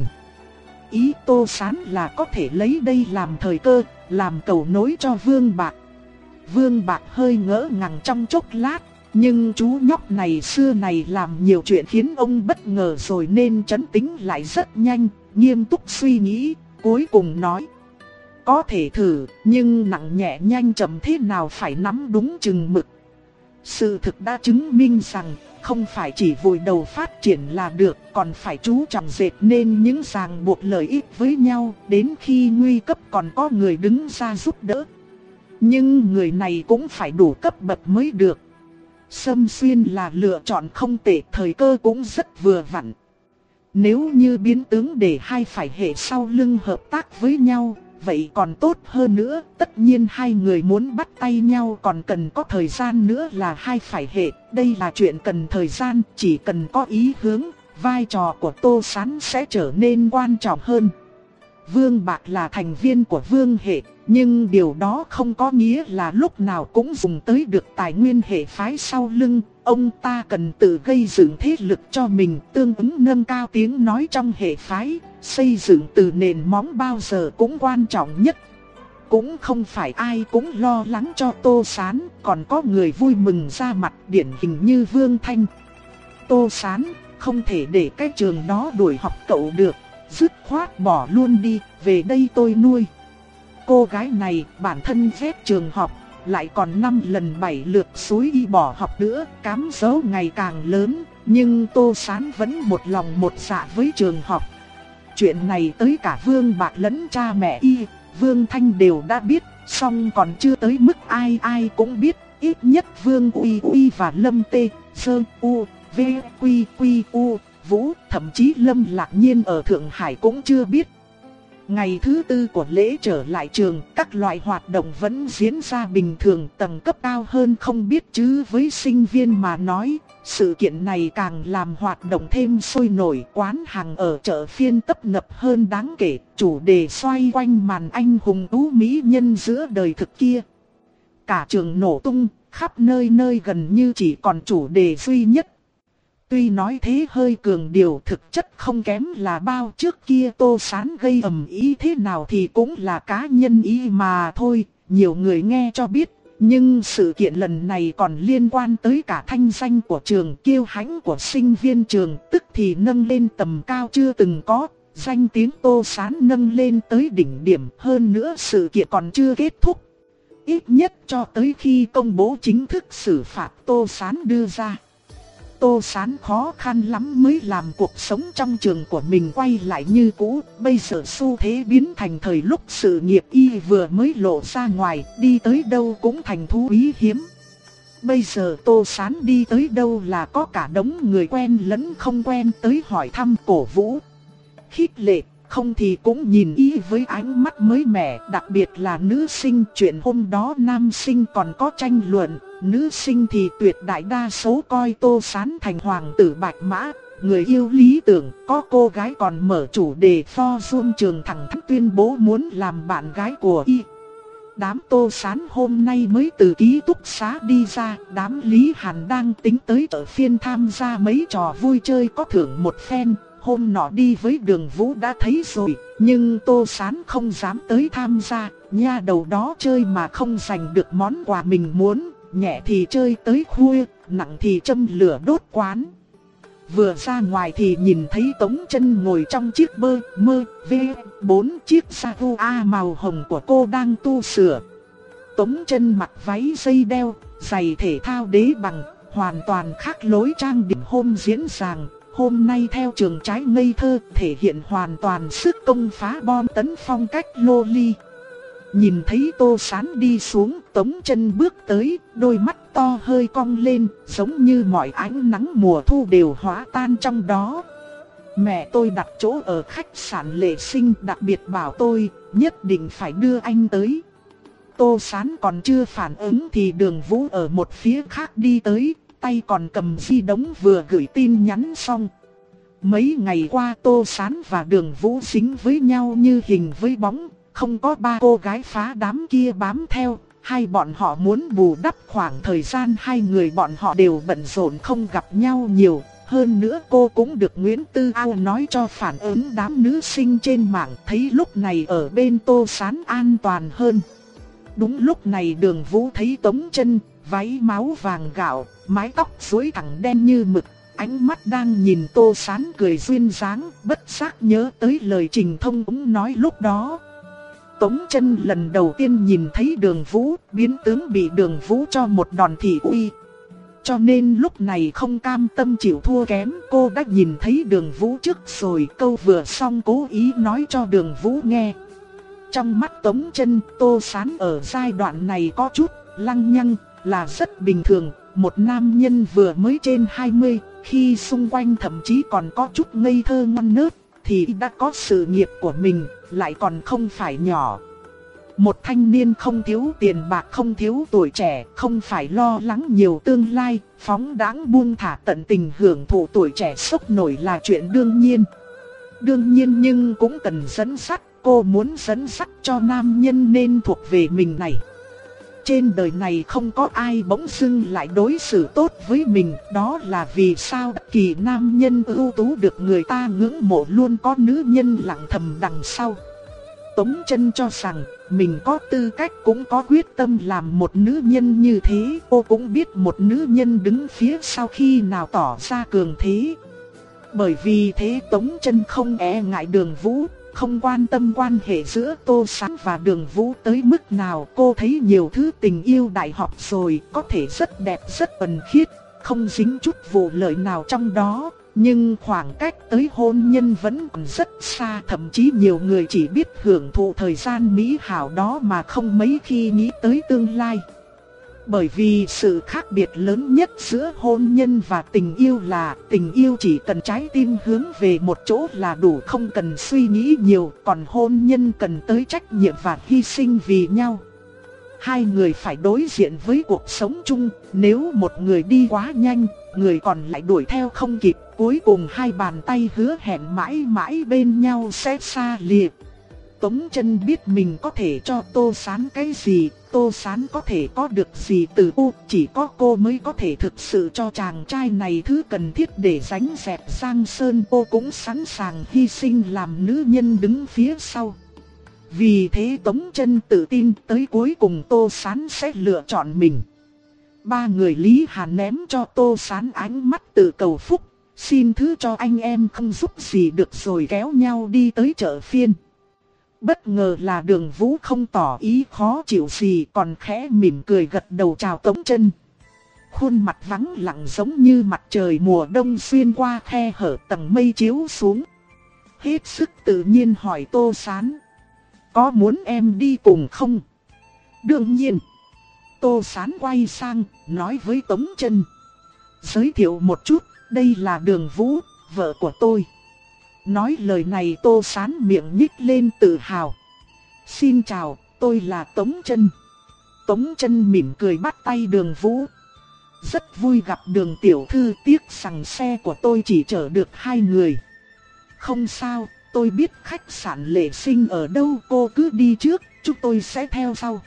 Ý Tô Sán là có thể lấy đây làm thời cơ, làm cầu nối cho Vương Bạc. Vương Bạc hơi ngỡ ngàng trong chốc lát, nhưng chú nhóc này xưa này làm nhiều chuyện khiến ông bất ngờ rồi nên trấn tĩnh lại rất nhanh, nghiêm túc suy nghĩ, cuối cùng nói. Có thể thử, nhưng nặng nhẹ nhanh chậm thế nào phải nắm đúng chừng mực. Sự thực đã chứng minh rằng, không phải chỉ vùi đầu phát triển là được, còn phải chú trọng dệt nên những ràng buộc lợi ích với nhau, đến khi nguy cấp còn có người đứng ra giúp đỡ. Nhưng người này cũng phải đủ cấp bậc mới được. Sâm Xuyên là lựa chọn không tệ, thời cơ cũng rất vừa vặn. Nếu như biến tướng để hai phải hệ sau lưng hợp tác với nhau, vậy còn tốt hơn nữa. Tất nhiên hai người muốn bắt tay nhau còn cần có thời gian nữa là hai phải hệ. Đây là chuyện cần thời gian, chỉ cần có ý hướng, vai trò của Tô Sán sẽ trở nên quan trọng hơn. Vương Bạc là thành viên của Vương hệ, nhưng điều đó không có nghĩa là lúc nào cũng dùng tới được tài nguyên hệ phái sau lưng. Ông ta cần tự gây dựng thế lực cho mình, tương ứng nâng cao tiếng nói trong hệ phái. Xây dựng từ nền móng bao giờ cũng quan trọng nhất. Cũng không phải ai cũng lo lắng cho Tô Sán, còn có người vui mừng ra mặt, điển hình như Vương Thanh. Tô Sán, không thể để cái trường đó đuổi học cậu được, dứt khoát bỏ luôn đi, về đây tôi nuôi. Cô gái này bản thân ghét trường học, lại còn năm lần bảy lượt xúi y bỏ học nữa, cám dỗ ngày càng lớn, nhưng Tô Sán vẫn một lòng một dạ với trường học. Chuyện này tới cả Vương Bạc lẫn cha mẹ y, Vương Thanh đều đã biết, song còn chưa tới mức ai ai cũng biết. Ít nhất Vương Uy Uy và Lâm Tê, Sơn U, V, Quy Quy U, Vũ, thậm chí Lâm Lạc Nhiên ở Thượng Hải cũng chưa biết. Ngày thứ tư của lễ trở lại trường, các loại hoạt động vẫn diễn ra bình thường, tầng cấp cao hơn không biết chứ với sinh viên mà nói, sự kiện này càng làm hoạt động thêm sôi nổi. Quán hàng ở chợ phiên tấp nập hơn đáng kể, chủ đề xoay quanh màn anh hùng tú mỹ nhân giữa đời thực kia. Cả trường nổ tung, khắp nơi nơi gần như chỉ còn chủ đề duy nhất. Tuy nói thế hơi cường điều, thực chất không kém là bao. Trước kia Tô Sán gây ầm ĩ thế nào thì cũng là cá nhân ý mà thôi, nhiều người nghe cho biết. Nhưng sự kiện lần này còn liên quan tới cả thanh danh của trường, kiêu hãnh của sinh viên trường, tức thì nâng lên tầm cao chưa từng có. Danh tiếng Tô Sán nâng lên tới đỉnh điểm, hơn nữa sự kiện còn chưa kết thúc. Ít nhất cho tới khi công bố chính thức xử phạt Tô Sán đưa ra. Tô Sán khó khăn lắm mới làm cuộc sống trong trường của mình quay lại như cũ. Bây giờ xu thế biến thành thời lúc sự nghiệp y vừa mới lộ ra ngoài, đi tới đâu cũng thành thú quý hiếm. Bây giờ Tô Sán đi tới đâu là có cả đống người quen lẫn không quen tới hỏi thăm cổ vũ, khích lệ, không thì cũng nhìn y với ánh mắt mới mẻ. Đặc biệt là nữ sinh, chuyện hôm đó nam sinh còn có tranh luận, nữ sinh thì tuyệt đại đa số coi Tô Sán thành hoàng tử bạch mã, người yêu lý tưởng. Có cô gái còn mở chủ đề pho Dung Trường thẳng thắn tuyên bố muốn làm bạn gái của y. Đám Tô Sán hôm nay mới từ ký túc xá đi ra, đám Lý Hàn đang tính tới chợ phiên tham gia mấy trò vui chơi có thưởng một phen. Hôm nọ đi với Đường Vũ đã thấy rồi, nhưng Tô Sán không dám tới tham gia. Nha đầu đó chơi mà không giành được món quà mình muốn, nhẹ thì chơi tới khuya, nặng thì châm lửa đốt quán. Vừa ra ngoài thì nhìn thấy Tống Chân ngồi trong chiếc bơ mơ vê bốn, chiếc Jaguar màu hồng của cô đang tu sửa. Tống Chân mặc váy dây đeo, giày thể thao đế bằng, hoàn toàn khác lối trang điểm hôm diễn giảng. Hôm nay theo trường trái ngây thơ, thể hiện hoàn toàn sức công phá bom tấn phong cách loli. Nhìn thấy Tô Sán đi xuống, Tống Chân bước tới, đôi mắt to hơi cong lên, giống như mọi ánh nắng mùa thu đều hóa tan trong đó. Mẹ tôi đặt chỗ ở khách sạn Lệ Sinh, đặc biệt bảo tôi nhất định phải đưa anh tới. Tô Sán còn chưa phản ứng thì Đường Vũ ở một phía khác đi tới, tay còn cầm di động vừa gửi tin nhắn xong. Mấy ngày qua Tô Sán và Đường Vũ dính với nhau như hình với bóng, không có ba cô gái phá đám kia bám theo. Hai bọn họ muốn bù đắp khoảng thời gian hai người bọn họ đều bận rộn không gặp nhau nhiều. Hơn nữa cô cũng được Nguyễn Tư Ao nói cho phản ứng đám nữ sinh trên mạng, thấy lúc này ở bên Tô Sán an toàn hơn. Đúng lúc này Đường Vũ thấy Tống Chân, váy máu vàng gạo, mái tóc rối thẳng đen như mực, ánh mắt đang nhìn Tô Sán cười duyên dáng, bất giác nhớ tới lời Trình Thông cũng nói lúc đó. Tống Chân lần đầu tiên nhìn thấy Đường Vũ, biến tướng bị Đường Vũ cho một đòn thị uy. Cho nên lúc này không cam tâm chịu thua kém, cô đã nhìn thấy Đường Vũ trước rồi, câu vừa xong cố ý nói cho Đường Vũ nghe. Trong mắt Tống Chân, Tô Sán ở giai đoạn này có chút lăng nhăng là rất bình thường. Một nam nhân vừa mới trên hai mươi, khi xung quanh thậm chí còn có chút ngây thơ ngon nớt, thì đã có sự nghiệp của mình, lại còn không phải nhỏ. Một thanh niên không thiếu tiền bạc, không thiếu tuổi trẻ, không phải lo lắng nhiều tương lai, phóng đãng buông thả tận tình hưởng thụ tuổi trẻ sốc nổi là chuyện đương nhiên. Đương nhiên nhưng cũng cần dẫn dắt, cô muốn dẫn dắt cho nam nhân nên thuộc về mình này. Trên đời này không có ai bỗng dưng lại đối xử tốt với mình, đó là vì sao bất kỳ nam nhân ưu tú được người ta ngưỡng mộ luôn có nữ nhân lặng thầm đằng sau. Tống Chân cho rằng mình có tư cách cũng có quyết tâm làm một nữ nhân như thế, cô cũng biết một nữ nhân đứng phía sau khi nào tỏ ra cường thế. Bởi vì thế Tống Chân không e ngại Đường Vũ, không quan tâm quan hệ giữa Tô Sán và Đường Vũ tới mức nào. Cô thấy nhiều thứ tình yêu đại học rồi, có thể rất đẹp rất thuần khiết, không dính chút vụ lợi nào trong đó. Nhưng khoảng cách tới hôn nhân vẫn còn rất xa, thậm chí nhiều người chỉ biết hưởng thụ thời gian mỹ hảo đó mà không mấy khi nghĩ tới tương lai. Bởi vì sự khác biệt lớn nhất giữa hôn nhân và tình yêu là tình yêu chỉ cần trái tim hướng về một chỗ là đủ, không cần suy nghĩ nhiều, còn hôn nhân cần tới trách nhiệm và hy sinh vì nhau. Hai người phải đối diện với cuộc sống chung, nếu một người đi quá nhanh, người còn lại đuổi theo không kịp, cuối cùng hai bàn tay hứa hẹn mãi mãi bên nhau sẽ xa lìa. Tống Chân biết mình có thể cho Tô Sán cái gì, Tô Sán có thể có được gì từ cô, chỉ có cô mới có thể thực sự cho chàng trai này thứ cần thiết để gánh dẹp Giang Sơn. Cô cũng sẵn sàng hy sinh làm nữ nhân đứng phía sau. Vì thế Tống Chân tự tin tới cuối cùng Tô Sán sẽ lựa chọn mình. Ba người Lý Hàn ném cho Tô Sán ánh mắt tự cầu phúc, xin thứ cho anh em không giúp gì được, rồi kéo nhau đi tới chợ phiên. Bất ngờ là Đường Vũ không tỏ ý khó chịu gì, còn khẽ mỉm cười gật đầu chào Tống Chân. Khuôn mặt vắng lặng giống như mặt trời mùa đông xuyên qua khe hở tầng mây chiếu xuống. Hết sức tự nhiên hỏi Tô Sán: có muốn em đi cùng không? Đương nhiên. Tô Sán quay sang, nói với Tống Chân: giới thiệu một chút, đây là Đường Vũ, vợ của tôi. Nói lời này Tô Sán miệng nhích lên tự hào. Xin chào, tôi là Tống Chân. Tống Chân mỉm cười bắt tay Đường Vũ. Rất vui gặp Đường tiểu thư, tiếc rằng xe của tôi chỉ chở được hai người. Không sao, tôi biết khách sạn Lệ Sinh ở đâu, cô cứ đi trước, chúng tôi sẽ theo sau.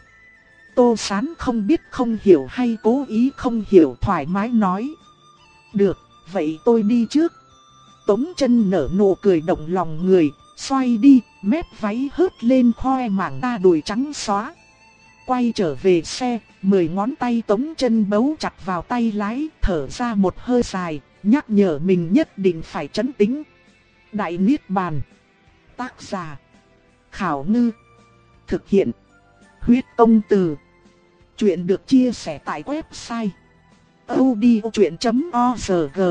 Tô Sán không biết không hiểu hay cố ý không hiểu, thoải mái nói. Được, vậy tôi đi trước. Tống Chân nở nụ cười động lòng người, xoay đi, mép váy hớt lên khoe mảng da đùi trắng xóa. Quay trở về xe, mười ngón tay Tống Chân bấu chặt vào tay lái, thở ra một hơi dài, nhắc nhở mình nhất định phải trấn tĩnh. Đại Niết Bàn. Tác giả Khảo Ngư. Thực hiện Huyết Công Từ. Chuyện được chia sẻ tại website audiochuyện chấm org.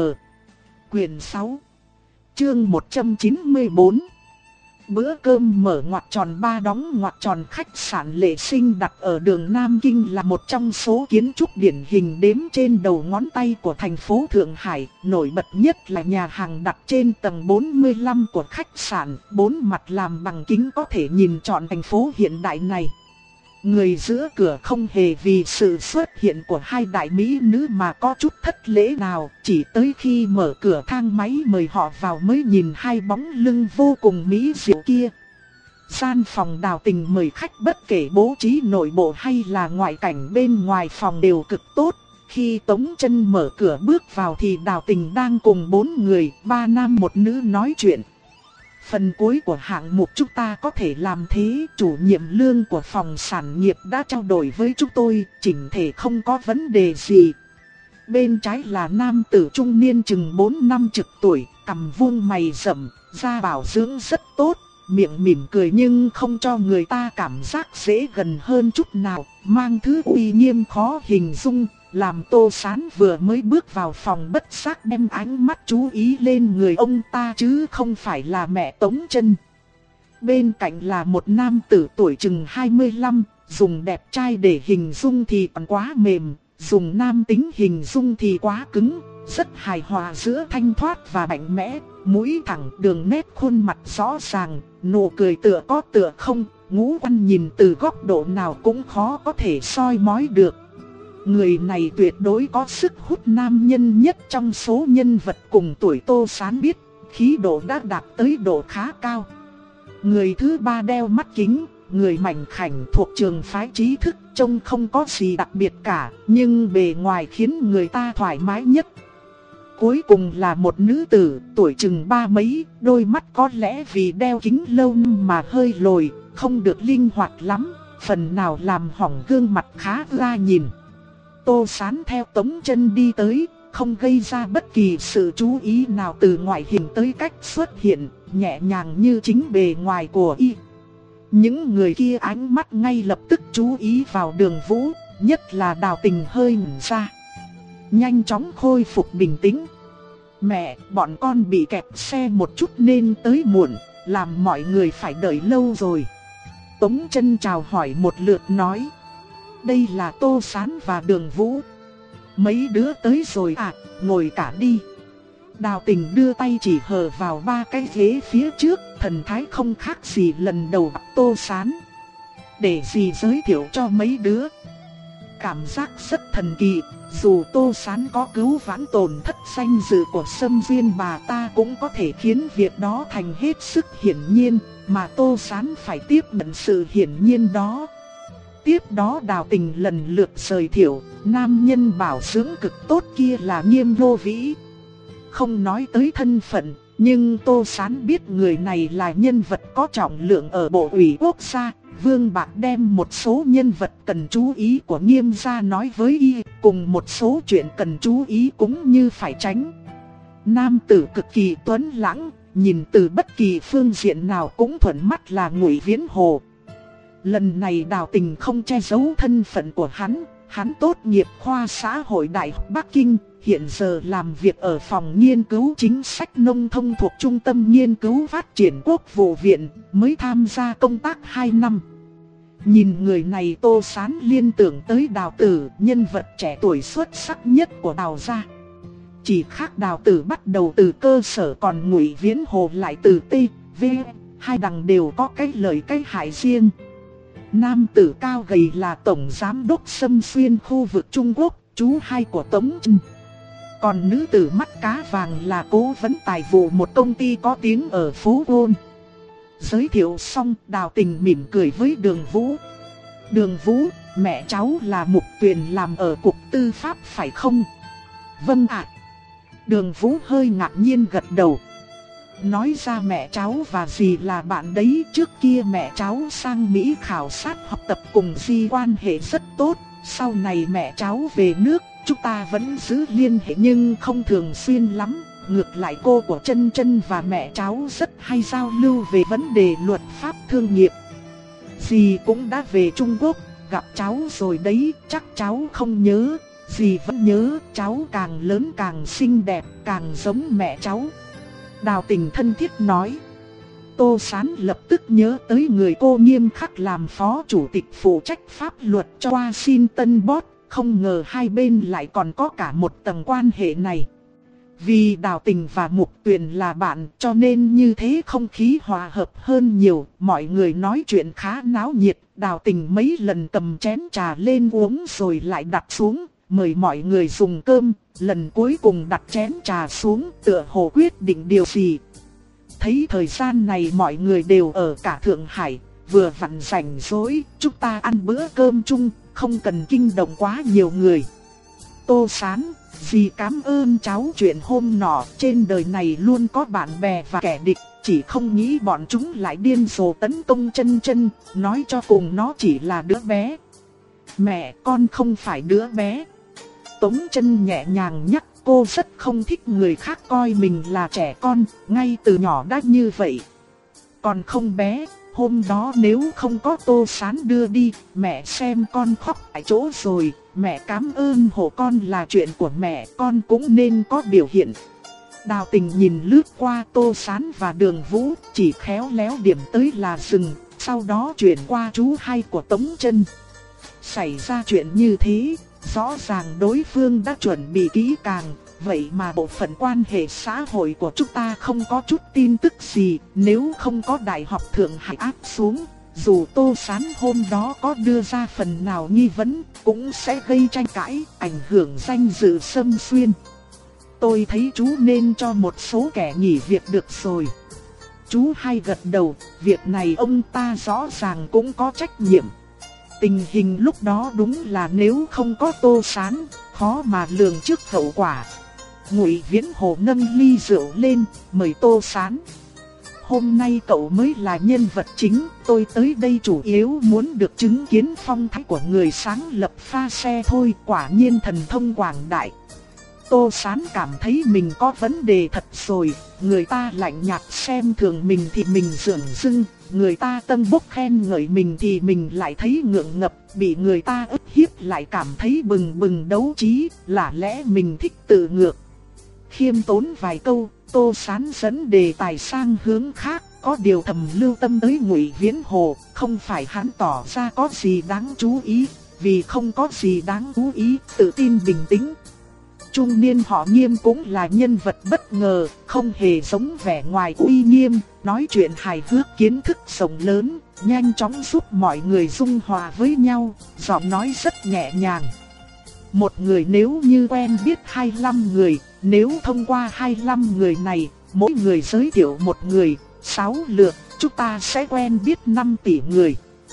Quyền sáu, chương một trăm chín mươi bốn. Bữa cơm mở ngoặc tròn ba đóng ngoặc tròn. Khách sạn Lệ Sinh đặt ở đường Nam Kinh là một trong số kiến trúc điển hình đếm trên đầu ngón tay của thành phố Thượng Hải. Nổi bật nhất là nhà hàng đặt trên tầng bốn mươi lăm của khách sạn, bốn mặt làm bằng kính có thể nhìn trọn thành phố hiện đại này. Người giữa cửa không hề vì sự xuất hiện của hai đại mỹ nữ mà có chút thất lễ nào, chỉ tới khi mở cửa thang máy mời họ vào mới nhìn hai bóng lưng vô cùng mỹ diệu kia. Gian phòng Đào Tình mời khách bất kể bố trí nội bộ hay là ngoại cảnh bên ngoài phòng đều cực tốt. Khi Tống Chân mở cửa bước vào thì Đào Tình đang cùng bốn người, ba nam một nữ nói chuyện. Phần cuối của hạng mục chúng ta có thể làm thế, chủ nhiệm lương của phòng sản nghiệp đã trao đổi với chúng tôi, chỉnh thể không có vấn đề gì. Bên trái là nam tử trung niên chừng bốn năm chục tuổi, cằm vuông mày rậm, da bảo dưỡng rất tốt, miệng mỉm cười nhưng không cho người ta cảm giác dễ gần hơn chút nào, mang thứ uy nghiêm khó hình dung. Làm Tô Sán vừa mới bước vào phòng bất giác đem ánh mắt chú ý lên người ông ta chứ không phải là mẹ Tống Chân. Bên cạnh là một nam tử tuổi chừng hai mươi lăm, dùng đẹp trai để hình dung thì còn quá mềm, dùng nam tính hình dung thì quá cứng, rất hài hòa giữa thanh thoát và mạnh mẽ, mũi thẳng, đường nét khuôn mặt rõ ràng, nụ cười tựa có tựa không, ngũ quan nhìn từ góc độ nào cũng khó có thể soi mói được. Người này tuyệt đối có sức hút nam nhân nhất trong số nhân vật cùng tuổi Tô Sán biết, khí độ đã đạt tới độ khá cao. Người thứ ba đeo mắt kính, người mảnh khảnh thuộc trường phái trí thức, trông không có gì đặc biệt cả, nhưng bề ngoài khiến người ta thoải mái nhất. Cuối cùng là một nữ tử, tuổi chừng ba mấy, đôi mắt có lẽ vì đeo kính lâu năm mà hơi lồi, không được linh hoạt lắm, phần nào làm hỏng gương mặt khá ra nhìn. Tô Sán theo Tống Chân đi tới, không gây ra bất kỳ sự chú ý nào từ ngoại hình tới cách xuất hiện, nhẹ nhàng như chính bề ngoài của y. Những người kia ánh mắt ngay lập tức chú ý vào Đường Vũ, nhất là Đào Tình hơi ngẩn ra. Nhanh chóng khôi phục bình tĩnh. Mẹ, bọn con bị kẹt xe một chút nên tới muộn, làm mọi người phải đợi lâu rồi. Tống Chân chào hỏi một lượt nói. Đây là Tô Sán và Đường Vũ. Mấy đứa tới rồi à, ngồi cả đi. Đào Tình đưa tay chỉ hờ vào ba cái ghế phía trước, thần thái không khác gì lần đầu gặp Tô Sán. Để gì giới thiệu cho mấy đứa. Cảm giác rất thần kỳ, dù Tô Sán có cứu vãn tổn thất danh dự của Sâm Duyên bà ta cũng có thể khiến việc đó thành hết sức hiển nhiên, mà Tô Sán phải tiếp nhận sự hiển nhiên đó. Tiếp đó Đào Tình lần lượt giới thiệu, nam nhân bảo dưỡng cực tốt kia là Nghiêm Lô Vĩ. Không nói tới thân phận, nhưng Tô Sán biết người này là nhân vật có trọng lượng ở Bộ ủy Quốc gia. Vương Bạc đem một số nhân vật cần chú ý của Nghiêm gia nói với y, cùng một số chuyện cần chú ý cũng như phải tránh. Nam tử cực kỳ tuấn lãng, nhìn từ bất kỳ phương diện nào cũng thuận mắt là Ngụy Viễn Hồ. Lần này Đào Tình không che giấu thân phận của hắn, hắn tốt nghiệp khoa xã hội Đại học Bắc Kinh, hiện giờ làm việc ở phòng nghiên cứu chính sách nông thôn thuộc Trung tâm Nghiên cứu Phát triển Quốc vụ viện, mới tham gia công tác hai năm. Nhìn người này Tô Sán liên tưởng tới Đào Tử, nhân vật trẻ tuổi xuất sắc nhất của Đào gia. chỉ khác Đào Tử bắt đầu từ cơ sở, còn Ngụy Viễn Hồ lại từ T, V, hai đằng đều có cái lợi cái hại riêng. Nam tử cao gầy là tổng giám đốc Sâm Xuyên khu vực Trung Quốc, chú hai của Tống Trân. Còn nữ tử mắt cá vàng là cố vấn tài vụ một công ty có tiếng ở phố Gôn. Giới thiệu xong, Đào Tình mỉm cười với Đường Vũ. Đường Vũ, mẹ cháu là Mục Tuyền làm ở Cục Tư pháp phải không? Vâng ạ. Đường Vũ hơi ngạc nhiên gật đầu. Nói ra mẹ cháu và dì là bạn đấy, trước kia mẹ cháu sang Mỹ khảo sát học tập cùng dì quan hệ rất tốt. Sau này mẹ cháu về nước, chúng ta vẫn giữ liên hệ nhưng không thường xuyên lắm. Ngược lại cô của Trân Trân và mẹ cháu rất hay giao lưu về vấn đề luật pháp thương nghiệp. Dì cũng đã về Trung Quốc, gặp cháu rồi đấy, chắc cháu không nhớ. Dì vẫn nhớ, cháu càng lớn càng xinh đẹp, càng giống mẹ cháu. Đào Tình thân thiết nói. Tô Sán lập tức nhớ tới người cô nghiêm khắc làm phó chủ tịch phụ trách pháp luật cho Washington Post, không ngờ hai bên lại còn có cả một tầng quan hệ này. Vì Đào Tình và Mục Tuyền là bạn cho nên như thế không khí hòa hợp hơn nhiều, mọi người nói chuyện khá náo nhiệt. Đào Tình mấy lần cầm chén trà lên uống rồi lại đặt xuống, mời mọi người dùng cơm, lần cuối cùng đặt chén trà xuống tựa hồ quyết định điều gì. Thấy thời gian này mọi người đều ở cả Thượng Hải, vừa vặn rảnh rỗi, chúng ta ăn bữa cơm chung, không cần kinh động quá nhiều người. Tô Sán, dì cảm ơn cháu chuyện hôm nọ, trên đời này luôn có bạn bè và kẻ địch, chỉ không nghĩ bọn chúng lại điên rồ tấn công Trân Trân, nói cho cùng nó chỉ là đứa bé. Mẹ, con không phải đứa bé. Tống Trân nhẹ nhàng nhắc, cô rất không thích người khác coi mình là trẻ con, ngay từ nhỏ đã như vậy. Còn không bé, hôm đó nếu không có Tô Sán đưa đi, mẹ xem con khóc tại chỗ rồi. Mẹ cảm ơn hộ con là chuyện của mẹ, con cũng nên có biểu hiện. Đào Tình nhìn lướt qua Tô Sán và Đường Vũ, chỉ khéo léo điểm tới là dừng, sau đó chuyển qua chú hai của Tống Trân. Xảy ra chuyện như thế, rõ ràng đối phương đã chuẩn bị kỹ càng, vậy mà bộ phận quan hệ xã hội của chúng ta không có chút tin tức gì, nếu không có Đại học Thượng Hải áp xuống. Dù Tô Sán hôm đó có đưa ra phần nào nghi vấn, cũng sẽ gây tranh cãi, ảnh hưởng danh dự Sâm Xuyên. Tôi thấy chú nên cho một số kẻ nghỉ việc được rồi. Chú hai gật đầu, việc này ông ta rõ ràng cũng có trách nhiệm. Tình hình lúc đó đúng là nếu không có Tô Sán, khó mà lường trước hậu quả. Ngụy Viễn Hồ nâng ly rượu lên, mời Tô Sán. Hôm nay cậu mới là nhân vật chính, tôi tới đây chủ yếu muốn được chứng kiến phong thái của người sáng lập pha xe thôi, quả nhiên thần thông quảng đại. Tô Sán cảm thấy mình có vấn đề thật rồi, người ta lạnh nhạt xem thường mình thì mình dửng dưng, người ta tân bốc khen ngợi mình thì mình lại thấy ngượng ngập, bị người ta ức hiếp lại cảm thấy bừng bừng đấu trí, là lẽ mình thích tự ngược. Khiêm tốn vài câu, Tô Sán dẫn đề tài sang hướng khác, có điều thầm lưu tâm tới Ngụy Viễn Hồ, không phải hắn tỏ ra có gì đáng chú ý, vì không có gì đáng chú ý, tự tin bình tĩnh. Trung niên họ Nghiêm cũng là nhân vật bất ngờ, không hề giống vẻ ngoài uy nghiêm, nói chuyện hài hước kiến thức rộng lớn, nhanh chóng giúp mọi người dung hòa với nhau, giọng nói rất nhẹ nhàng. Một người nếu như quen biết hai mươi lăm người, nếu thông qua hai mươi lăm người này, mỗi người giới thiệu một người, sáu lượt, chúng ta sẽ quen biết năm tỷ người.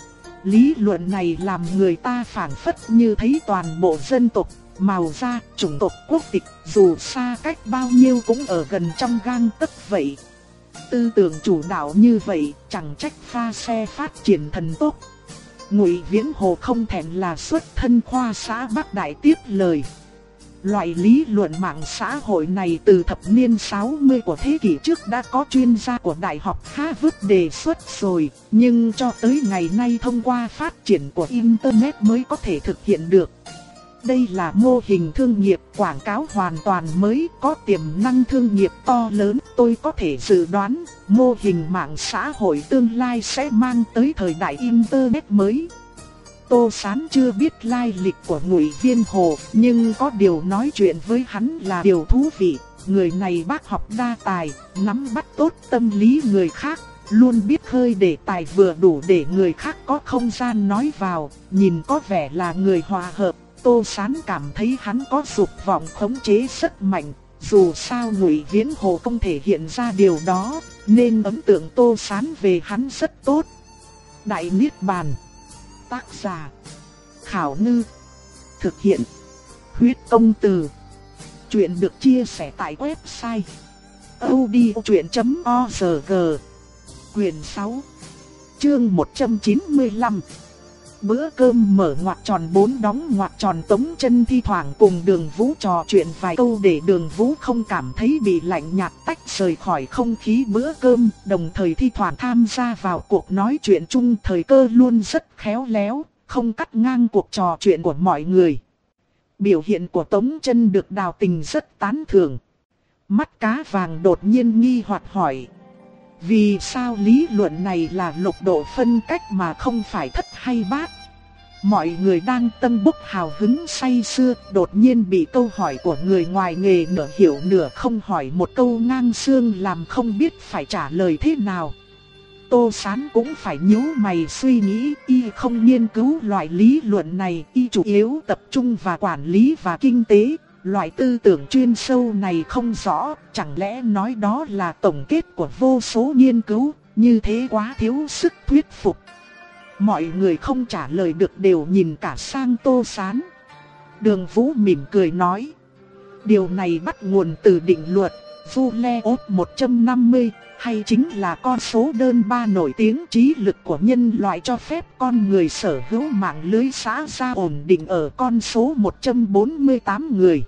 Lý luận này làm người ta phảng phất như thấy toàn bộ dân tộc, màu da, chủng tộc, quốc tịch, dù xa cách bao nhiêu cũng ở gần trong gang tấc vậy. Tư tưởng chủ đạo như vậy, chẳng trách pha xe phát triển thần tốc. Ngụy Viễn Hồ không thèm là xuất thân khoa xã Bắc Đại tiếp lời. Loại lý luận mạng xã hội này từ thập niên sáu mươi của thế kỷ trước đã có chuyên gia của Đại học Harvard đề xuất rồi, nhưng cho tới ngày nay thông qua phát triển của Internet mới có thể thực hiện được. Đây là mô hình thương nghiệp quảng cáo hoàn toàn mới, có tiềm năng thương nghiệp to lớn. Tôi có thể dự đoán, mô hình mạng xã hội tương lai sẽ mang tới thời đại Internet mới. Tô Sán chưa biết lai lịch của Ngụy Viên Hồ, nhưng có điều nói chuyện với hắn là điều thú vị. Người này bác học đa tài, nắm bắt tốt tâm lý người khác, luôn biết khơi đề tài vừa đủ để người khác có không gian nói vào, nhìn có vẻ là người hòa hợp. Tô Sán cảm thấy hắn có dục vọng khống chế rất mạnh, dù sao Ngụy Viễn Hồ không thể hiện ra điều đó, nên ấn tượng Tô Sán về hắn rất tốt. Đại Niết Bàn. Tác giả Khảo Ngư. Thực hiện Huyết Công Từ. Chuyện được chia sẻ tại website audiochuyện chấm org. Quyền sáu, chương một trăm chín mươi lăm. Bữa cơm mở ngoặc tròn bốn đóng ngoặc tròn. Tống Chân thi thoảng cùng Đường Vũ trò chuyện vài câu để Đường Vũ không cảm thấy bị lạnh nhạt tách rời khỏi không khí bữa cơm, đồng thời thi thoảng tham gia vào cuộc nói chuyện chung. Thời cơ luôn rất khéo léo, không cắt ngang cuộc trò chuyện của mọi người. Biểu hiện của Tống Chân được Đào Tình rất tán thưởng. Mắt cá vàng đột nhiên nghi hoặc hỏi: vì sao lý luận này là lục độ phân cách mà không phải thất hay bát? Mọi người đang tân bốc hào hứng say sưa, đột nhiên bị câu hỏi của người ngoài nghề nửa hiểu nửa không hỏi một câu ngang xương làm không biết phải trả lời thế nào. Tô Sán cũng phải nhíu mày suy nghĩ, y không nghiên cứu loại lý luận này, y chủ yếu tập trung vào quản lý và kinh tế. Loại tư tưởng chuyên sâu này không rõ, chẳng lẽ nói đó là tổng kết của vô số nghiên cứu, như thế quá thiếu sức thuyết phục. Mọi người không trả lời được đều nhìn cả sang Tô Sán. Đường Vũ mỉm cười nói: điều này bắt nguồn từ định luật Zule một trăm năm mươi, hay chính là con số đơn ba nổi tiếng trí lực của nhân loại cho phép con người sở hữu mạng lưới xã giao ổn định ở con số một trăm bốn mươi tám người.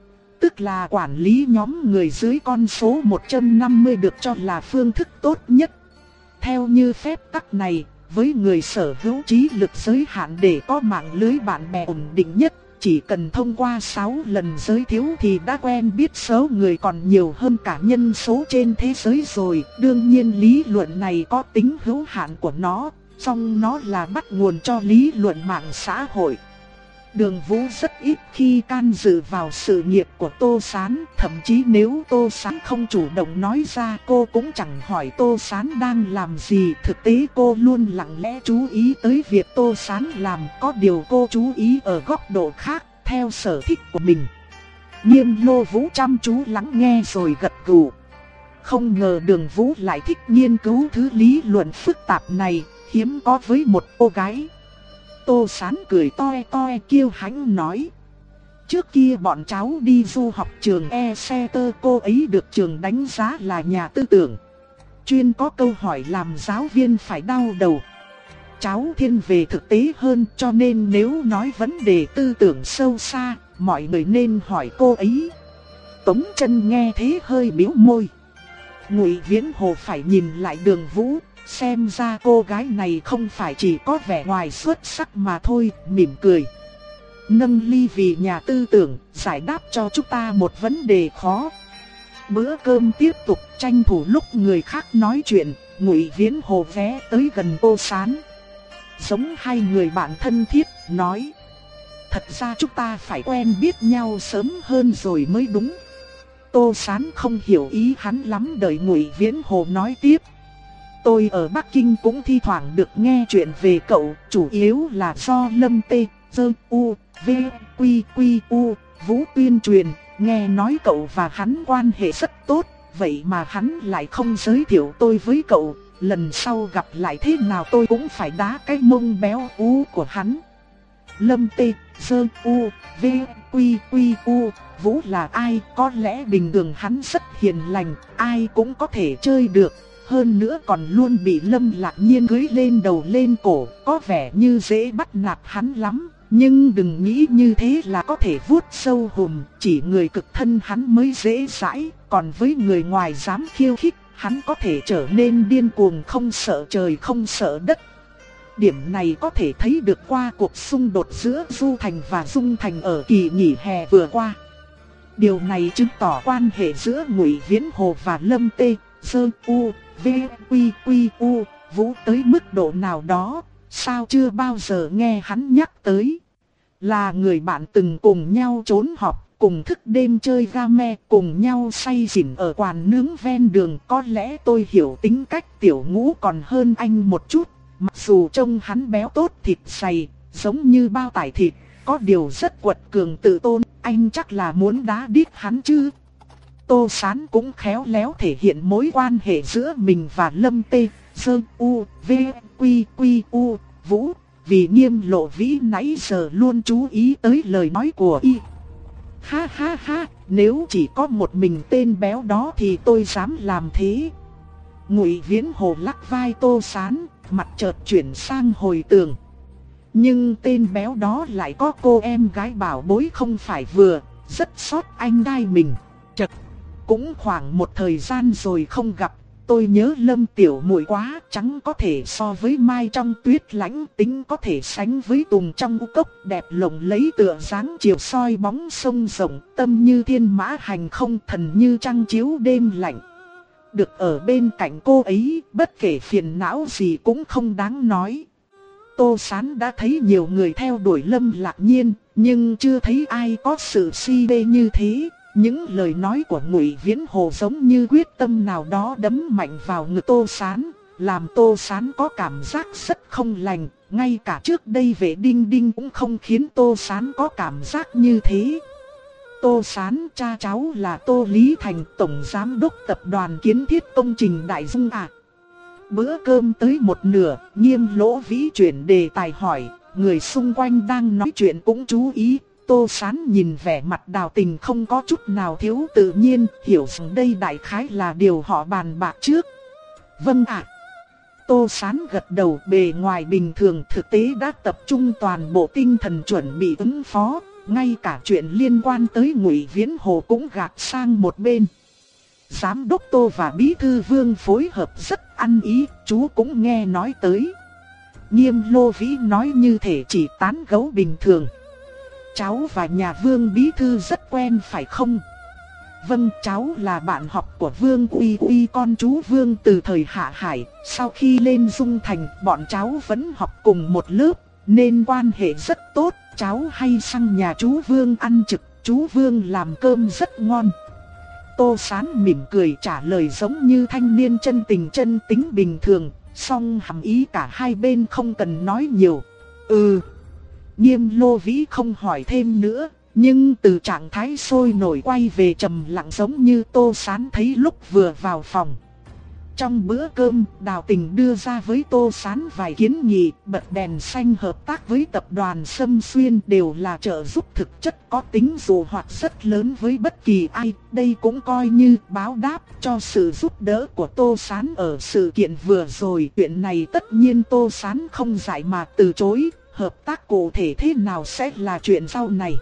Tức là quản lý nhóm người dưới con số một trăm năm mươi được cho là phương thức tốt nhất. Theo như phép tắc này, với người sở hữu trí lực giới hạn để có mạng lưới bạn bè ổn định nhất, chỉ cần thông qua sáu lần giới thiệu thì đã quen biết số người còn nhiều hơn cả nhân số trên thế giới rồi. Đương nhiên lý luận này có tính hữu hạn của nó, song nó là bắt nguồn cho lý luận mạng xã hội. Đường Vũ rất ít khi can dự vào sự nghiệp của Tô Sán, thậm chí nếu Tô Sán không chủ động nói ra cô cũng chẳng hỏi Tô Sán đang làm gì. Thực tế cô luôn lặng lẽ chú ý tới việc Tô Sán làm, có điều cô chú ý ở góc độ khác, theo sở thích của mình. Nghiêm Lô Vũ chăm chú lắng nghe rồi gật gù. Không ngờ Đường Vũ lại thích nghiên cứu thứ lý luận phức tạp này, hiếm có với một cô gái. Tô Sán cười toe toe kiêu hãnh nói: trước kia bọn cháu đi du học trường Exeter, cô ấy được trường đánh giá là nhà tư tưởng. Chuyên có câu hỏi làm giáo viên phải đau đầu. Cháu thiên về thực tế hơn, cho nên nếu nói vấn đề tư tưởng sâu xa, mọi người nên hỏi cô ấy. Tống Chân nghe thế hơi bĩu môi. Ngụy Viễn Hồ phải nhìn lại Đường Vũ. Xem ra cô gái này không phải chỉ có vẻ ngoài xuất sắc mà thôi, mỉm cười. Nâng ly vì nhà tư tưởng, giải đáp cho chúng ta một vấn đề khó. Bữa cơm tiếp tục, tranh thủ lúc người khác nói chuyện, Ngụy Viễn Hồ ghé tới gần Tô Sán. Giống hai người bạn thân thiết, nói: thật ra chúng ta phải quen biết nhau sớm hơn rồi mới đúng. Tô Sán không hiểu ý hắn lắm, đợi Ngụy Viễn Hồ nói tiếp. Tôi ở Bắc Kinh cũng thi thoảng được nghe chuyện về cậu, chủ yếu là do Lâm Tê, Dơ, U, V, Quy, Quy, U, Vũ tuyên truyền, nghe nói cậu và hắn quan hệ rất tốt, vậy mà hắn lại không giới thiệu tôi với cậu, lần sau gặp lại thế nào tôi cũng phải đá cái mông béo ú của hắn. Lâm Tê, Dơ, U, V, Quy, Quy, U, Vũ là ai? Có lẽ bình thường hắn rất hiền lành, ai cũng có thể chơi được. Hơn nữa còn luôn bị Lâm Lạc Nhiên cưới lên đầu lên cổ, có vẻ như dễ bắt nạt hắn lắm. Nhưng đừng nghĩ như thế là có thể vuốt sâu hùm, chỉ người cực thân hắn mới dễ dãi, còn với người ngoài dám khiêu khích, hắn có thể trở nên điên cuồng không sợ trời không sợ đất. Điểm này có thể thấy được qua cuộc xung đột giữa Du Thành và Dung Thành ở kỳ nghỉ hè vừa qua. Điều này chứng tỏ quan hệ giữa Ngụy Viễn Hồ và Lâm Tê, Dơ, U, V, Quy, Quy, U, Vũ tới mức độ nào đó, sao chưa bao giờ nghe hắn nhắc tới. Là người bạn từng cùng nhau trốn học, cùng thức đêm chơi game, cùng nhau say xỉn ở quán nướng ven đường. Có lẽ tôi hiểu tính cách Tiểu Ngũ còn hơn anh một chút. Mặc dù trông hắn béo tốt thịt dày, giống như bao tải thịt, có điều rất quật cường tự tôn, anh chắc là muốn đá đít hắn chứ. Tô Sán cũng khéo léo thể hiện mối quan hệ giữa mình và Lâm Tê, Sơn U, V, Quy, Quy, U, Vũ. Vì Nghiêm Lộ Vĩ nãy giờ luôn chú ý tới lời nói của y. Ha ha ha, nếu chỉ có một mình tên béo đó thì tôi dám làm thế. Ngụy Viễn Hồ lắc vai Tô Sán, mặt chợt chuyển sang hồi tưởng. Nhưng tên béo đó lại có cô em gái bảo bối không phải vừa, rất xót anh đai mình. Chật, cũng khoảng một thời gian rồi không gặp, tôi nhớ Lâm tiểu muội quá, trắng có thể so với mai trong tuyết lãnh, tính có thể sánh với tùng trong u cốc, đẹp lộng lấy tựa dáng chiều soi bóng sông rộng, tâm như thiên mã hành không, thần như trăng chiếu đêm lạnh. Được ở bên cạnh cô ấy, bất kể phiền não gì cũng không đáng nói. Tô Sán đã thấy nhiều người theo đuổi Lâm Lạc Nhiên, nhưng chưa thấy ai có sự si mê như thế. Những lời nói của Ngụy Viễn Hồ giống như quyết tâm nào đó đấm mạnh vào ngực Tô Sán, làm Tô Sán có cảm giác rất không lành. Ngay cả trước đây Vệ Đinh Đinh cũng không khiến Tô Sán có cảm giác như thế. Tô Sán cha cháu là Tô Lý Thành, tổng giám đốc tập đoàn kiến thiết công trình Đại Dung à. Bữa cơm tới một nửa, Nghiêm Lỗ Vĩ chuyển đề tài hỏi, người xung quanh đang nói chuyện cũng chú ý. Tô Sán nhìn vẻ mặt Đào Tình không có chút nào thiếu tự nhiên, hiểu rằng đây đại khái là điều họ bàn bạc trước. Vâng ạ. Tô Sán gật đầu, bề ngoài bình thường, thực tế đã tập trung toàn bộ tinh thần chuẩn bị ứng phó, ngay cả chuyện liên quan tới Ngụy Viễn Hồ cũng gạt sang một bên. Giám đốc Tô và Bí thư Vương phối hợp rất ăn ý, chú cũng nghe nói tới. Nghiêm Lô Vĩ nói như thể chỉ tán gẫu bình thường. Cháu và nhà Vương Bí thư rất quen phải không? Vâng, cháu là bạn học của Vương Uy Uy con chú Vương từ thời Hạ Hải. Sau khi lên Dung Thành, bọn cháu vẫn học cùng một lớp, nên quan hệ rất tốt. Cháu hay sang nhà chú Vương ăn trực, chú Vương làm cơm rất ngon. Tô Sán mỉm cười trả lời giống như thanh niên chân tình chân tính bình thường, song hàm ý cả hai bên không cần nói nhiều. Ừ. Nghiêm Lô Vĩ không hỏi thêm nữa, nhưng từ trạng thái sôi nổi quay về trầm lặng giống như Tô Sán thấy lúc vừa vào phòng. Trong bữa cơm, Đào Tình đưa ra với Tô Sán vài kiến nghị, bật đèn xanh hợp tác với tập đoàn Sâm Xuyên đều là trợ giúp thực chất có tính dụ hoặc rất lớn với bất kỳ ai. Đây cũng coi như báo đáp cho sự giúp đỡ của Tô Sán ở sự kiện vừa rồi. Chuyện này tất nhiên Tô Sán không dại mà từ chối, hợp tác cụ thể thế nào sẽ là chuyện sau này.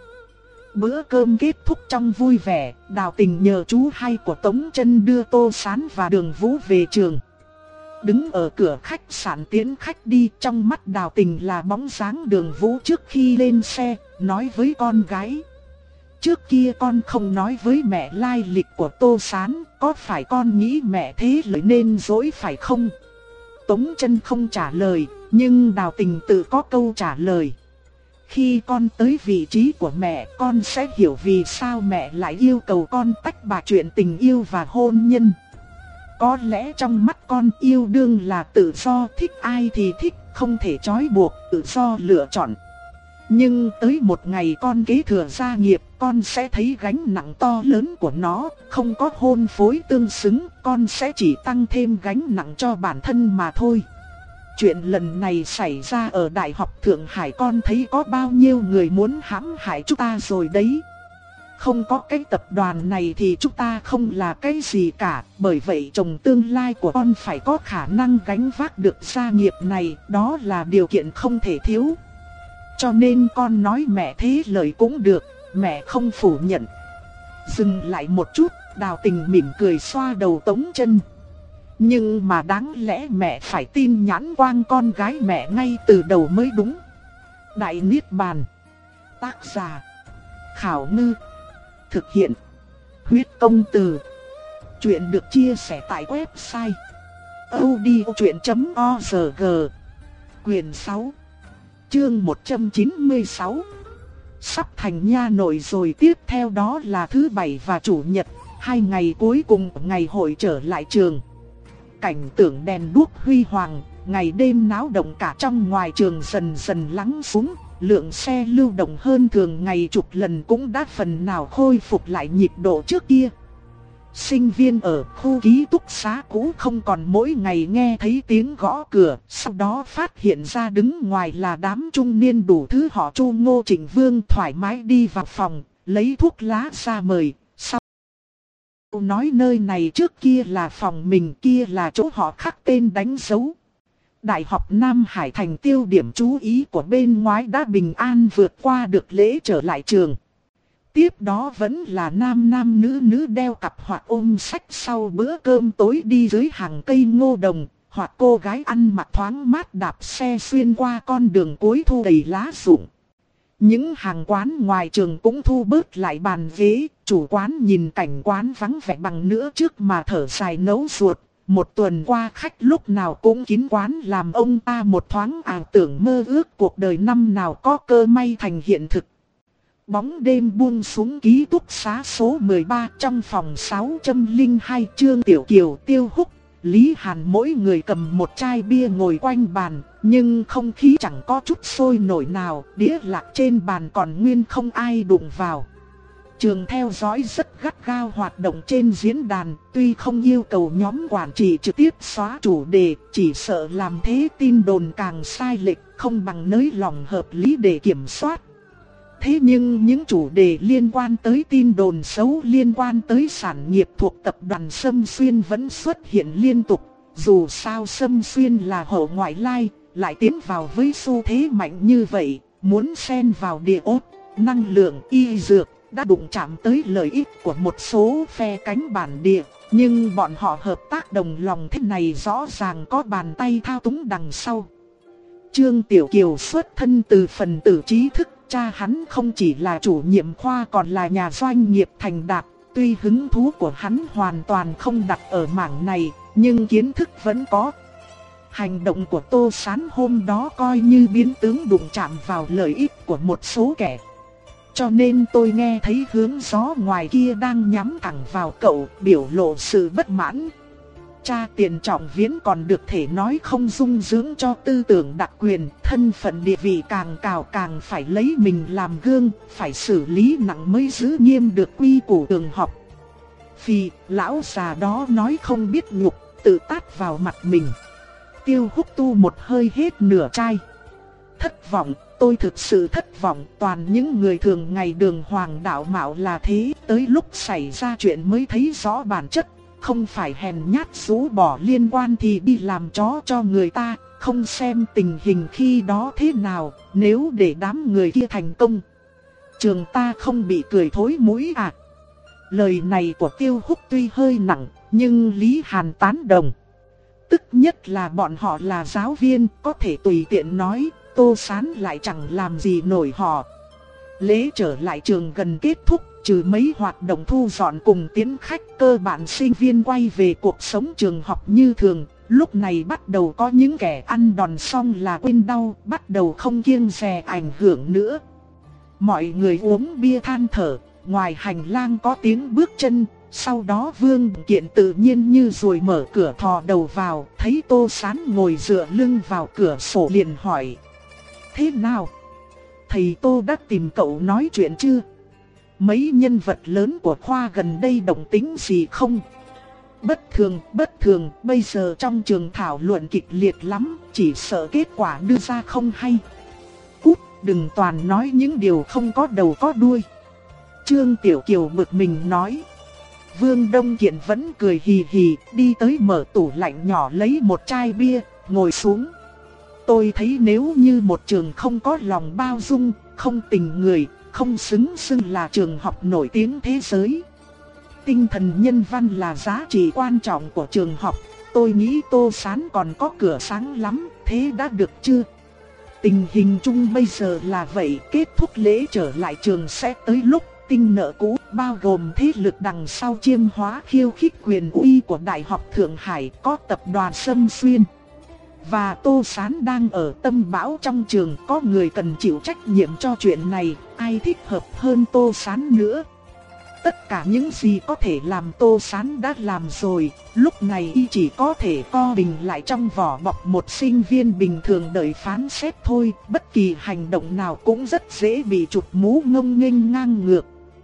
Bữa cơm kết thúc trong vui vẻ, Đào Tình nhờ chú hai của Tống Chân đưa Tô Sán và Đường Vũ về trường. Đứng ở cửa khách sạn tiễn khách đi, trong mắt Đào Tình là bóng dáng Đường Vũ trước khi lên xe, nói với con gái. Trước kia con không nói với mẹ lai lịch của Tô Sán, có phải con nghĩ mẹ thế lợi nên dỗi phải không? Tống Chân không trả lời, nhưng Đào Tình tự có câu trả lời. Khi con tới vị trí của mẹ, con sẽ hiểu vì sao mẹ lại yêu cầu con tách bạch chuyện tình yêu và hôn nhân. Có lẽ trong mắt con yêu đương là tự do, thích ai thì thích, không thể trói buộc, tự do lựa chọn. Nhưng tới một ngày con kế thừa gia nghiệp, con sẽ thấy gánh nặng to lớn của nó, không có hôn phối tương xứng, con sẽ chỉ tăng thêm gánh nặng cho bản thân mà thôi. Chuyện lần này xảy ra ở Đại học Thượng Hải, con thấy có bao nhiêu người muốn hãm hại chúng ta rồi đấy. Không có cái tập đoàn này thì chúng ta không là cái gì cả. Bởi vậy chồng tương lai của con phải có khả năng gánh vác được gia nghiệp này, đó là điều kiện không thể thiếu. Cho nên con nói mẹ thế lời cũng được, mẹ không phủ nhận. Dừng lại một chút, Đào Tình mỉm cười xoa đầu Tống Chân. Nhưng mà đáng lẽ mẹ phải tin nhãn quang con gái mẹ ngay từ đầu mới đúng. Đại Niết Bàn. Tác giả Khảo Ngư. Thực hiện Huyết Công Từ. Chuyện được chia sẻ tại website audiochuyện chấm org. Quyền sáu, chương một trăm chín mươi sáu. Sắp thành nha nội rồi. Tiếp theo đó là thứ bảy và chủ nhật, hai ngày cuối cùng ngày hội trở lại trường. Cảnh tượng đèn đuốc huy hoàng, ngày đêm náo động cả trong ngoài trường dần dần lắng xuống. Lượng xe lưu động hơn thường ngày chục lần cũng đã phần nào khôi phục lại nhịp độ trước kia. Sinh viên ở khu ký túc xá cũ không còn mỗi ngày nghe thấy tiếng gõ cửa, sau đó phát hiện ra đứng ngoài là đám trung niên đủ thứ họ Chu Ngô Trịnh Vương thoải mái đi vào phòng, lấy thuốc lá ra mời. Sau nói nơi này trước kia là phòng mình, kia là chỗ họ khắc tên đánh dấu. Đại học Nam Hải thành tiêu điểm chú ý của bên ngoài đã bình an vượt qua được lễ trở lại trường. Tiếp đó vẫn là nam nam nữ nữ đeo cặp hoặc ôm sách sau bữa cơm tối đi dưới hàng cây ngô đồng, hoặc cô gái ăn mặc thoáng mát đạp xe xuyên qua con đường cuối thu đầy lá rụng. Những hàng quán ngoài trường cũng thu bớt lại bàn ghế, chủ quán nhìn cảnh quán vắng vẻ bằng nữa trước mà thở dài nấu ruột. Một tuần qua khách lúc nào cũng kín quán làm ông ta một thoáng ảo tưởng mơ ước cuộc đời năm nào có cơ may thành hiện thực. Bóng đêm buông xuống ký túc xá số mười ba trong phòng sáu không hai. Trương Tiểu Kiều, Tiêu Húc, Lý Hàn mỗi người cầm một chai bia ngồi quanh bàn, nhưng không khí chẳng có chút sôi nổi nào, đĩa lạc trên bàn còn nguyên không ai đụng vào. Trường theo dõi rất gắt gao hoạt động trên diễn đàn, tuy không yêu cầu nhóm quản trị trực tiếp xóa chủ đề, chỉ sợ làm thế tin đồn càng sai lệch, không bằng nới lỏng hợp lý để kiểm soát. Thế nhưng những chủ đề liên quan tới tin đồn xấu liên quan tới sản nghiệp thuộc tập đoàn Sâm Xuyên vẫn xuất hiện liên tục. Dù sao Sâm Xuyên là hộ ngoại lai, lại tiến vào với xu thế mạnh như vậy, muốn xen vào địa ốt, năng lượng, y dược, đã đụng chạm tới lợi ích của một số phe cánh bản địa. Nhưng bọn họ hợp tác đồng lòng thế này rõ ràng có bàn tay thao túng đằng sau. Trương Tiểu Kiều xuất thân từ phần tử trí thức. Cha hắn không chỉ là chủ nhiệm khoa còn là nhà doanh nghiệp thành đạt. Tuy hứng thú của hắn hoàn toàn không đặt ở mảng này, nhưng kiến thức vẫn có. Hành động của Tô Sán hôm đó coi như biến tướng đụng chạm vào lợi ích của một số kẻ. Cho nên tôi nghe thấy hướng gió ngoài kia đang nhắm thẳng vào cậu, biểu lộ sự bất mãn. Cha Tiền Trọng Viễn còn được thể nói không dung dưỡng cho tư tưởng đặc quyền, thân phận địa vị càng cao càng phải lấy mình làm gương, phải xử lý nặng mới giữ nghiêm được quy củ trường học. Phì, lão già đó nói không biết nhục, tự tát vào mặt mình. Tiêu Húc tu một hơi hết nửa chai. Thất vọng, tôi thực sự thất vọng, toàn những người thường ngày đường hoàng đạo mạo là thế, tới lúc xảy ra chuyện mới thấy rõ bản chất. Không phải hèn nhát rũ bỏ liên quan thì đi làm chó cho người ta, không xem tình hình khi đó thế nào, nếu để đám người kia thành công. Trường ta không bị cười thối mũi à? Lời này của Tiêu Húc tuy hơi nặng, nhưng Lý Hàn tán đồng. Tức nhất là bọn họ là giáo viên, có thể tùy tiện nói, Tô Sán lại chẳng làm gì nổi họ. Lễ trở lại trường gần kết thúc, trừ mấy hoạt động thu dọn cùng tiến khách, cơ bản sinh viên quay về cuộc sống trường học như thường. Lúc này bắt đầu có những kẻ ăn đòn xong là quên đau, bắt đầu không kiêng dè ảnh hưởng nữa. Mọi người uống bia than thở, ngoài hành lang có tiếng bước chân. Sau đó Vương Kiện tự nhiên như ruồi mở cửa thò đầu vào, thấy Tô Sán ngồi dựa lưng vào cửa sổ liền hỏi: thế nào? Thầy Tô đã tìm cậu nói chuyện chưa? Mấy nhân vật lớn của khoa gần đây động tính gì không? Bất thường, bất thường, bây giờ trong trường thảo luận kịch liệt lắm, chỉ sợ kết quả đưa ra không hay. Cút, đừng toàn nói những điều không có đầu có đuôi. Trương Tiểu Kiều bực mình nói. Vương Đông Kiện vẫn cười hì hì, đi tới mở tủ lạnh nhỏ lấy một chai bia, ngồi xuống. Tôi thấy nếu như một trường không có lòng bao dung, không tình người, không xứng xưng là trường học nổi tiếng thế giới. Tinh thần nhân văn là giá trị quan trọng của trường học, tôi nghĩ Tô Sán còn có cửa sáng lắm, thế đã được chưa? Tình hình chung bây giờ là vậy, kết thúc lễ trở lại trường sẽ tới lúc tinh nợ cũ, bao gồm thế lực đằng sau chiêm hóa khiêu khích quyền uy của Đại học Thượng Hải, có tập đoàn Sâm Xuyên. Và Tô Sán đang ở tâm bão trong trường, có người cần chịu trách nhiệm cho chuyện này, ai thích hợp hơn Tô Sán nữa. Tất cả những gì có thể làm Tô Sán đã làm rồi, lúc này y chỉ có thể co mình lại trong vỏ bọc một sinh viên bình thường đợi phán xét thôi, bất kỳ hành động nào cũng rất dễ bị chụp mũ ngông nghênh ngang ngược.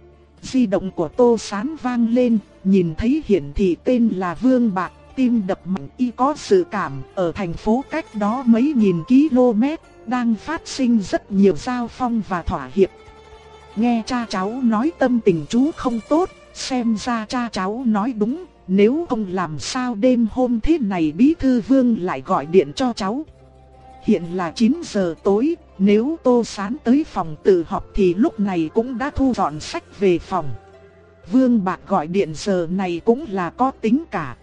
Di động của Tô Sán vang lên, nhìn thấy hiển thị tên là Vương Bạc, tim đập mạnh, y có sự cảm ở thành phố cách đó mấy nghìn km, đang phát sinh rất nhiều giao phong và thỏa hiệp. Nghe cha cháu nói tâm tình chú không tốt, xem ra cha cháu nói đúng, nếu không làm sao đêm hôm thế này bí thư Vương lại gọi điện cho cháu. Hiện là chín giờ tối, nếu Tô Sán tới phòng tự họp thì lúc này cũng đã thu dọn sách về phòng. Vương Bạc gọi điện giờ này cũng là có tính cả.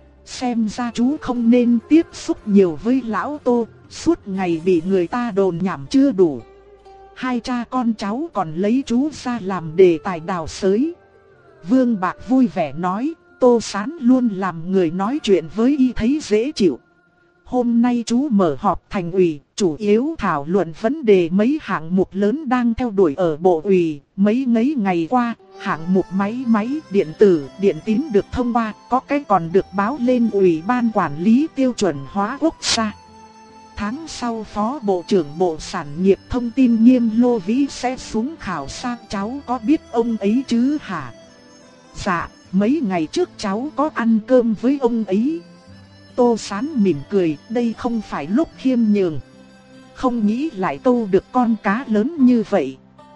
Xem ra chú không nên tiếp xúc nhiều với lão Tô, suốt ngày bị người ta đồn nhảm chưa đủ. Hai cha con cháu còn lấy chú ra làm đề tài đào xới. Vương Bạc vui vẻ nói, Tô Sán luôn làm người nói chuyện với y thấy dễ chịu. Hôm nay chú mở họp thành ủy, chủ yếu thảo luận vấn đề mấy hạng mục lớn đang theo đuổi ở bộ ủy. Mấy mấy ngày qua, hạng mục máy máy, điện tử, điện tín được thông qua, có cái còn được báo lên Ủy ban Quản lý Tiêu chuẩn hóa quốc gia. Tháng sau Phó Bộ trưởng Bộ Sản nghiệp Thông tin Nghiêm Lô Vĩ sẽ xuống khảo sát, cháu có biết ông ấy chứ hả? Dạ, mấy ngày trước cháu có ăn cơm với ông ấy. Tô Sán mỉm cười, đây không phải lúc khiêm nhường. Không nghĩ lại câu được con cá lớn như vậy.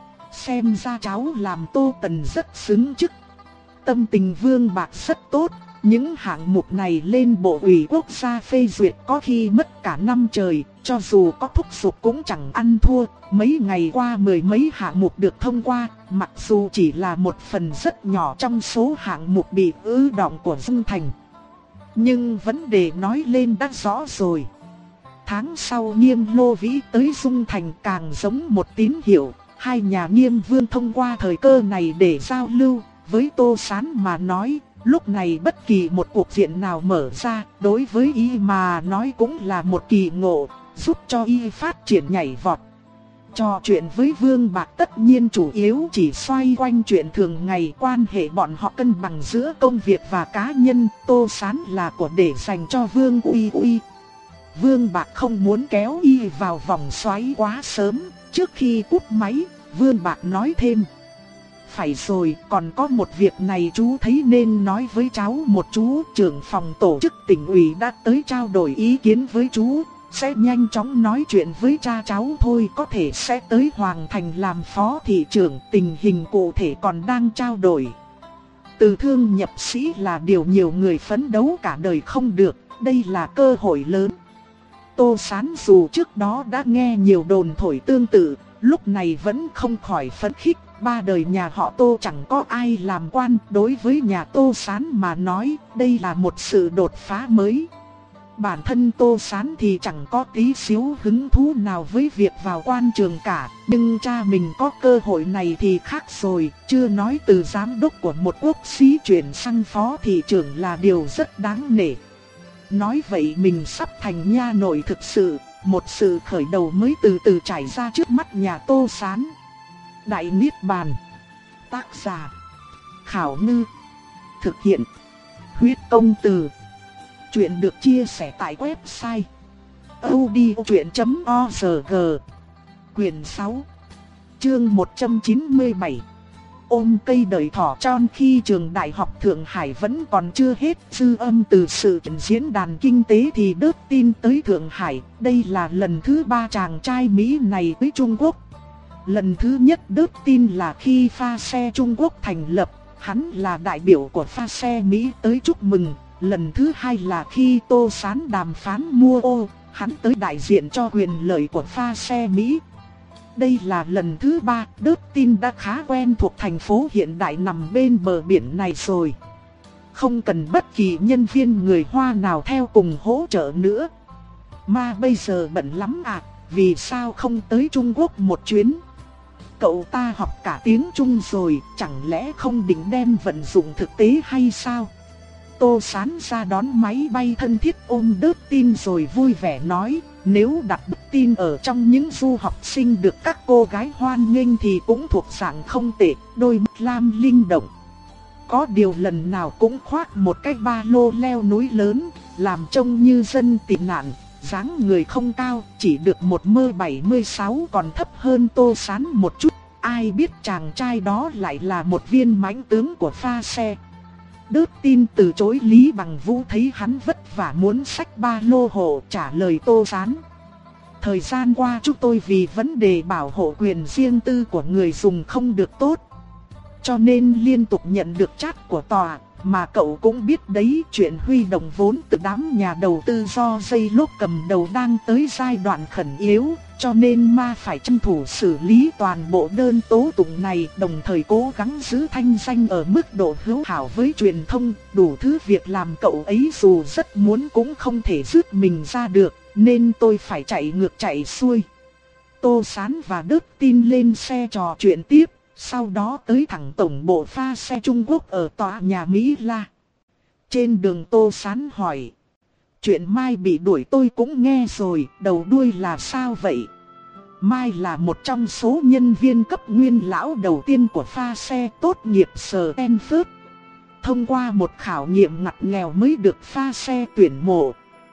Xem ra cháu làm Tô Tần rất xứng chức. Tâm tình Vương Bạc rất tốt. Những hạng mục này lên Bộ ủy Quốc gia phê duyệt có khi mất cả năm trời, cho dù có thúc giục cũng chẳng ăn thua. Mấy ngày qua mười mấy hạng mục được thông qua, mặc dù chỉ là một phần rất nhỏ trong số hạng mục bị ứ động của Dung Thành. Nhưng vấn đề nói lên đã rõ rồi. Tháng sau Nghiêm Lô Vĩ tới Dung Thành càng giống một tín hiệu. Hai nhà Nghiêm Vương thông qua thời cơ này để giao lưu. Với Tô Sán mà nói, lúc này bất kỳ một cuộc diện nào mở ra, đối với y mà nói cũng là một kỳ ngộ, giúp cho y phát triển nhảy vọt. Trò chuyện với Vương Bạc tất nhiên chủ yếu chỉ xoay quanh chuyện thường ngày, quan hệ bọn họ cân bằng giữa công việc và cá nhân. Tô Sán là của để dành cho Vương Uy Uy. Vương Bạc không muốn kéo y vào vòng xoáy quá sớm. Trước khi cúp máy, Vương Bạc nói thêm, phải rồi, còn có một việc này chú thấy nên nói với cháu một chú. Trưởng phòng tổ chức tỉnh ủy đã tới trao đổi ý kiến với chú, sẽ nhanh chóng nói chuyện với cha cháu thôi, có thể sẽ tới Hoàng Thành làm phó thị trưởng. Tình hình cụ thể còn đang trao đổi. Từ thương nhập sĩ là điều nhiều người phấn đấu cả đời không được, đây là cơ hội lớn. Tô Sán dù trước đó đã nghe nhiều đồn thổi tương tự, lúc này vẫn không khỏi phấn khích. Ba đời nhà họ Tô chẳng có ai làm quan, đối với nhà Tô Sán mà nói, đây là một sự đột phá mới. Bản thân Tô Sán thì chẳng có tí xíu hứng thú nào với việc vào quan trường cả, nhưng cha mình có cơ hội này thì khác rồi, chưa nói từ giám đốc của một quốc sĩ chuyển sang phó thị trưởng là điều rất đáng nể. Nói vậy mình sắp thành nha nội thực sự, một sự khởi đầu mới từ từ trải ra trước mắt nhà Tô Sán. Đại Niết Bàn. Tác giả Khảo Ngư. Thực hiện Huyết Công Từ. Chuyện được chia sẻ tại website audiochuyện chấm org. Quyền sáu, chương một trăm chín mươi bảy. Ôm cây đời thỏ tròn. Khi trường Đại học Thượng Hải vẫn còn chưa hết dư âm từ sự diễn đàn kinh tế thì đớt tin tới Thượng Hải. Đây là lần thứ ba chàng trai Mỹ này tới Trung Quốc. Lần thứ nhất đớt tin là khi pha xe Trung Quốc thành lập, hắn là đại biểu của pha xe Mỹ tới chúc mừng. Lần thứ hai là khi Tô Sán đàm phán mua ô, hắn tới đại diện cho quyền lợi của pha xe Mỹ. Đây là lần thứ ba, đớt tin đã khá quen thuộc thành phố hiện đại nằm bên bờ biển này rồi. Không cần bất kỳ nhân viên người Hoa nào theo cùng hỗ trợ nữa. Mà bây giờ bận lắm à, vì sao không tới Trung Quốc một chuyến? Cậu ta học cả tiếng Trung rồi, chẳng lẽ không định đem vận dụng thực tế hay sao? Tô Sán ra đón máy bay thân thiết ôm Đức Tin rồi vui vẻ nói, nếu đặt Đức Tin ở trong những du học sinh được các cô gái hoan nghênh thì cũng thuộc dạng không tệ, đôi mắt lam linh động. Có điều lần nào cũng khoác một cái ba lô leo núi lớn, làm trông như dân tị nạn, dáng người không cao, chỉ được một mơ bảy mươi sáu còn thấp hơn Tô Sán một chút. Ai biết chàng trai đó lại là một viên mãnh tướng của pha xe. Đức Tin từ chối Lý Bằng Vũ thấy hắn vất vả muốn xách ba lô hộ, trả lời Tô Sán. Thời gian qua chúng tôi vì vấn đề bảo hộ quyền riêng tư của người dùng không được tốt, cho nên liên tục nhận được chat của tòa. Mà cậu cũng biết đấy, chuyện huy động vốn từ đám nhà đầu tư do dây lốt cầm đầu đang tới giai đoạn khẩn yếu, cho nên ma phải tranh thủ xử lý toàn bộ đơn tố tụng này, đồng thời cố gắng giữ thanh danh ở mức độ hữu hảo với truyền thông. Đủ thứ việc làm cậu ấy dù rất muốn cũng không thể rút mình ra được, nên tôi phải chạy ngược chạy xuôi. Tô Sán và Đức Tin lên xe trò chuyện tiếp. Sau đó tới thẳng tổng bộ pha xe Trung Quốc ở tòa nhà Mỹ La. Trên đường Tô Sán hỏi, chuyện Mai bị đuổi tôi cũng nghe rồi, đầu đuôi là sao vậy? Mai là một trong số nhân viên cấp nguyên lão đầu tiên của pha xe tốt nghiệp Stanford. Thông qua một khảo nghiệm ngặt nghèo mới được pha xe tuyển mộ.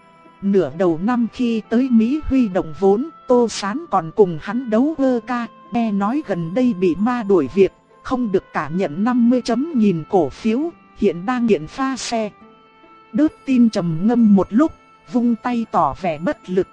Nửa đầu năm khi tới Mỹ huy động vốn, Tô Sán còn cùng hắn đấu vơ ca. Nghe nói gần đây bị ma đuổi việc, không được cả nhận năm mươi chấm nghìn cổ phiếu, hiện đang nghiện pha xe. Đức Tin trầm ngâm một lúc, vung tay tỏ vẻ bất lực.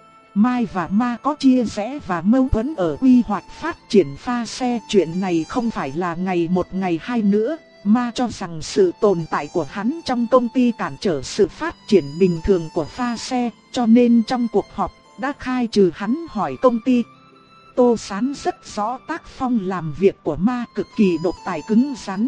Mai và ma có chia rẽ và mâu thuẫn ở quy hoạch phát triển pha xe. Chuyện này không phải là ngày một ngày hai nữa. Ma cho rằng sự tồn tại của hắn trong công ty cản trở sự phát triển bình thường của pha xe, cho nên trong cuộc họp đã khai trừ hắn khỏi công ty. Tô Sán rất rõ tác phong làm việc của ma cực kỳ độc tài cứng rắn.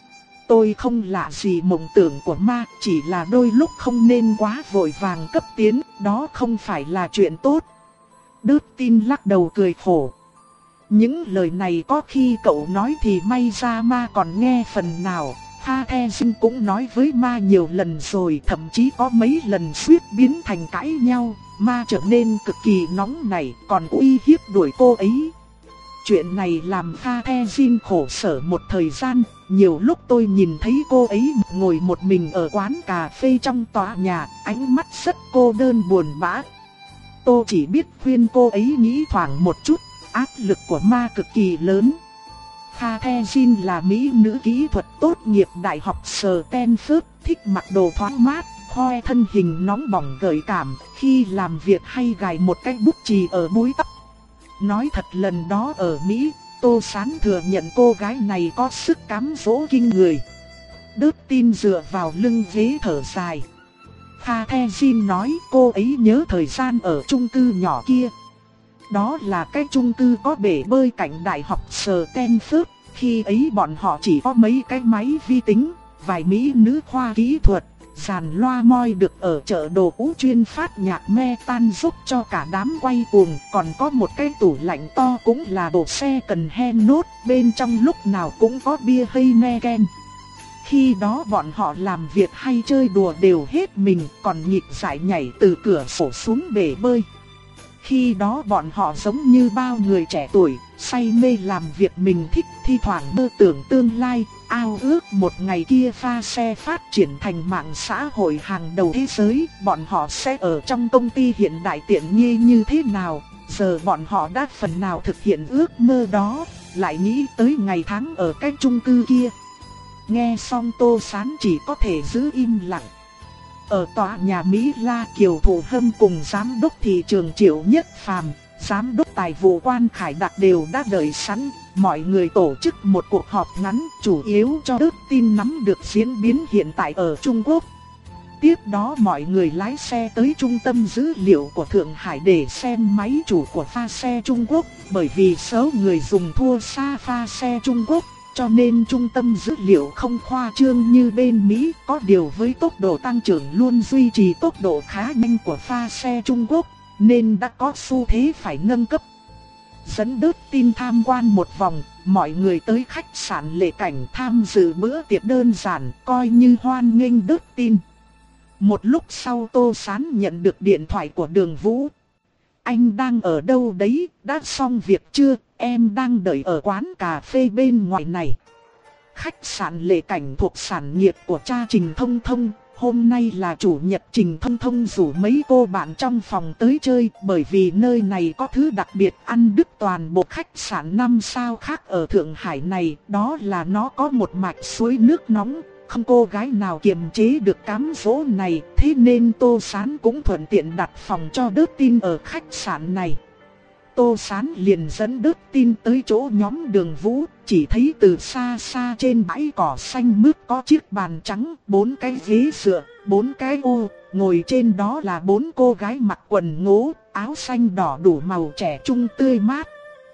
Tôi không lạ gì mộng tưởng của ma, chỉ là đôi lúc không nên quá vội vàng cấp tiến, đó không phải là chuyện tốt. Đức Tin lắc đầu cười khổ. Những lời này có khi cậu nói thì may ra ma còn nghe phần nào. Pha The Jin cũng nói với ma nhiều lần rồi, thậm chí có mấy lần suýt biến thành cãi nhau. Ma trở nên cực kỳ nóng nảy, còn uy hiếp đuổi cô ấy. Chuyện này làm Pha The Jin khổ sở một thời gian. Nhiều lúc tôi nhìn thấy cô ấy ngồi một mình ở quán cà phê trong tòa nhà, ánh mắt rất cô đơn buồn bã. Tôi chỉ biết khuyên cô ấy nghĩ thoáng một chút, áp lực của ma cực kỳ lớn. Pha The Jin là mỹ nữ kỹ thuật tốt nghiệp đại học Stanford, thích mặc đồ thoáng mát, khoe thân hình nóng bỏng gợi cảm, khi làm việc hay gài một cái bút chì ở búi tóc. Nói thật, lần đó ở Mỹ, Tô Sán thừa nhận cô gái này có sức cám dỗ kinh người. Đức Tin dựa vào lưng ghế thở dài. Pha The Jin nói cô ấy nhớ thời gian ở chung cư nhỏ kia. Đó là cái chung cư có bể bơi cạnh đại học Stanford. Khi ấy bọn họ chỉ có mấy cái máy vi tính, vài mỹ nữ khoa kỹ thuật, dàn loa moi được ở chợ đồ cũ chuyên phát nhạc metal giúp cho cả đám quay cuồng. Còn có một cái tủ lạnh to cũng là bộ xe cần hen nốt, bên trong lúc nào cũng có bia Heineken. Khi đó bọn họ làm việc hay chơi đùa đều hết mình, còn nhịp giải nhảy từ cửa sổ xuống bể bơi. Khi đó bọn họ giống như bao người trẻ tuổi, say mê làm việc mình thích, thi thoảng mơ tưởng tương lai, ao ước một ngày kia pha xe phát triển thành mạng xã hội hàng đầu thế giới, bọn họ sẽ ở trong công ty hiện đại tiện nghi như thế nào. Giờ bọn họ đã phần nào thực hiện ước mơ đó, lại nghĩ tới ngày tháng ở cái chung cư kia. Nghe xong Tô Sán chỉ có thể giữ im lặng. Ở tòa nhà Mỹ La, Kiều Thủ Hâm cùng giám đốc thị trường Triệu Nhất Phàm, giám đốc tài vụ Quan Khải Đặc đều đã đợi sẵn. Mọi người tổ chức một cuộc họp ngắn, chủ yếu cho Đức Tin nắm được diễn biến hiện tại ở Trung Quốc. Tiếp đó mọi người lái xe tới trung tâm dữ liệu của Thượng Hải để xem máy chủ của pha xe Trung Quốc. Bởi vì số người dùng thua xa pha xe Trung Quốc, cho nên trung tâm dữ liệu không khoa trương như bên Mỹ. Có điều với tốc độ tăng trưởng luôn duy trì tốc độ khá nhanh của pha xe Trung Quốc, nên đã có xu thế phải nâng cấp. dẫn đớt tin tham quan một vòng, mọi người tới khách sạn Lệ Cảnh tham dự bữa tiệc đơn giản, coi như hoan nghênh đớt tin. Một lúc sau Tô Sán nhận được điện thoại của Đường Vũ. Anh đang ở đâu đấy, đã xong việc chưa, em đang đợi ở quán cà phê bên ngoài này. Khách sạn Lệ Cảnh thuộc sản nghiệp của cha Trình Thông Thông. Hôm nay là chủ nhật, Trình Thông Thông rủ mấy cô bạn trong phòng tới chơi, bởi vì nơi này có thứ đặc biệt ăn đứt toàn bộ khách sạn năm sao khác ở Thượng Hải này, đó là nó có một mạch suối nước nóng, không cô gái nào kiềm chế được cám dỗ này, thế nên Tô Sán cũng thuận tiện đặt phòng cho đớt tin ở khách sạn này. Tô Sán liền dẫn đớt tin tới chỗ nhóm Đường Vũ, chỉ thấy từ xa xa trên bãi cỏ xanh mướt có chiếc bàn trắng, bốn cái ghế dựa, bốn cái ô, ngồi trên đó là bốn cô gái mặc quần ngố, áo xanh đỏ đủ màu, trẻ trung tươi mát.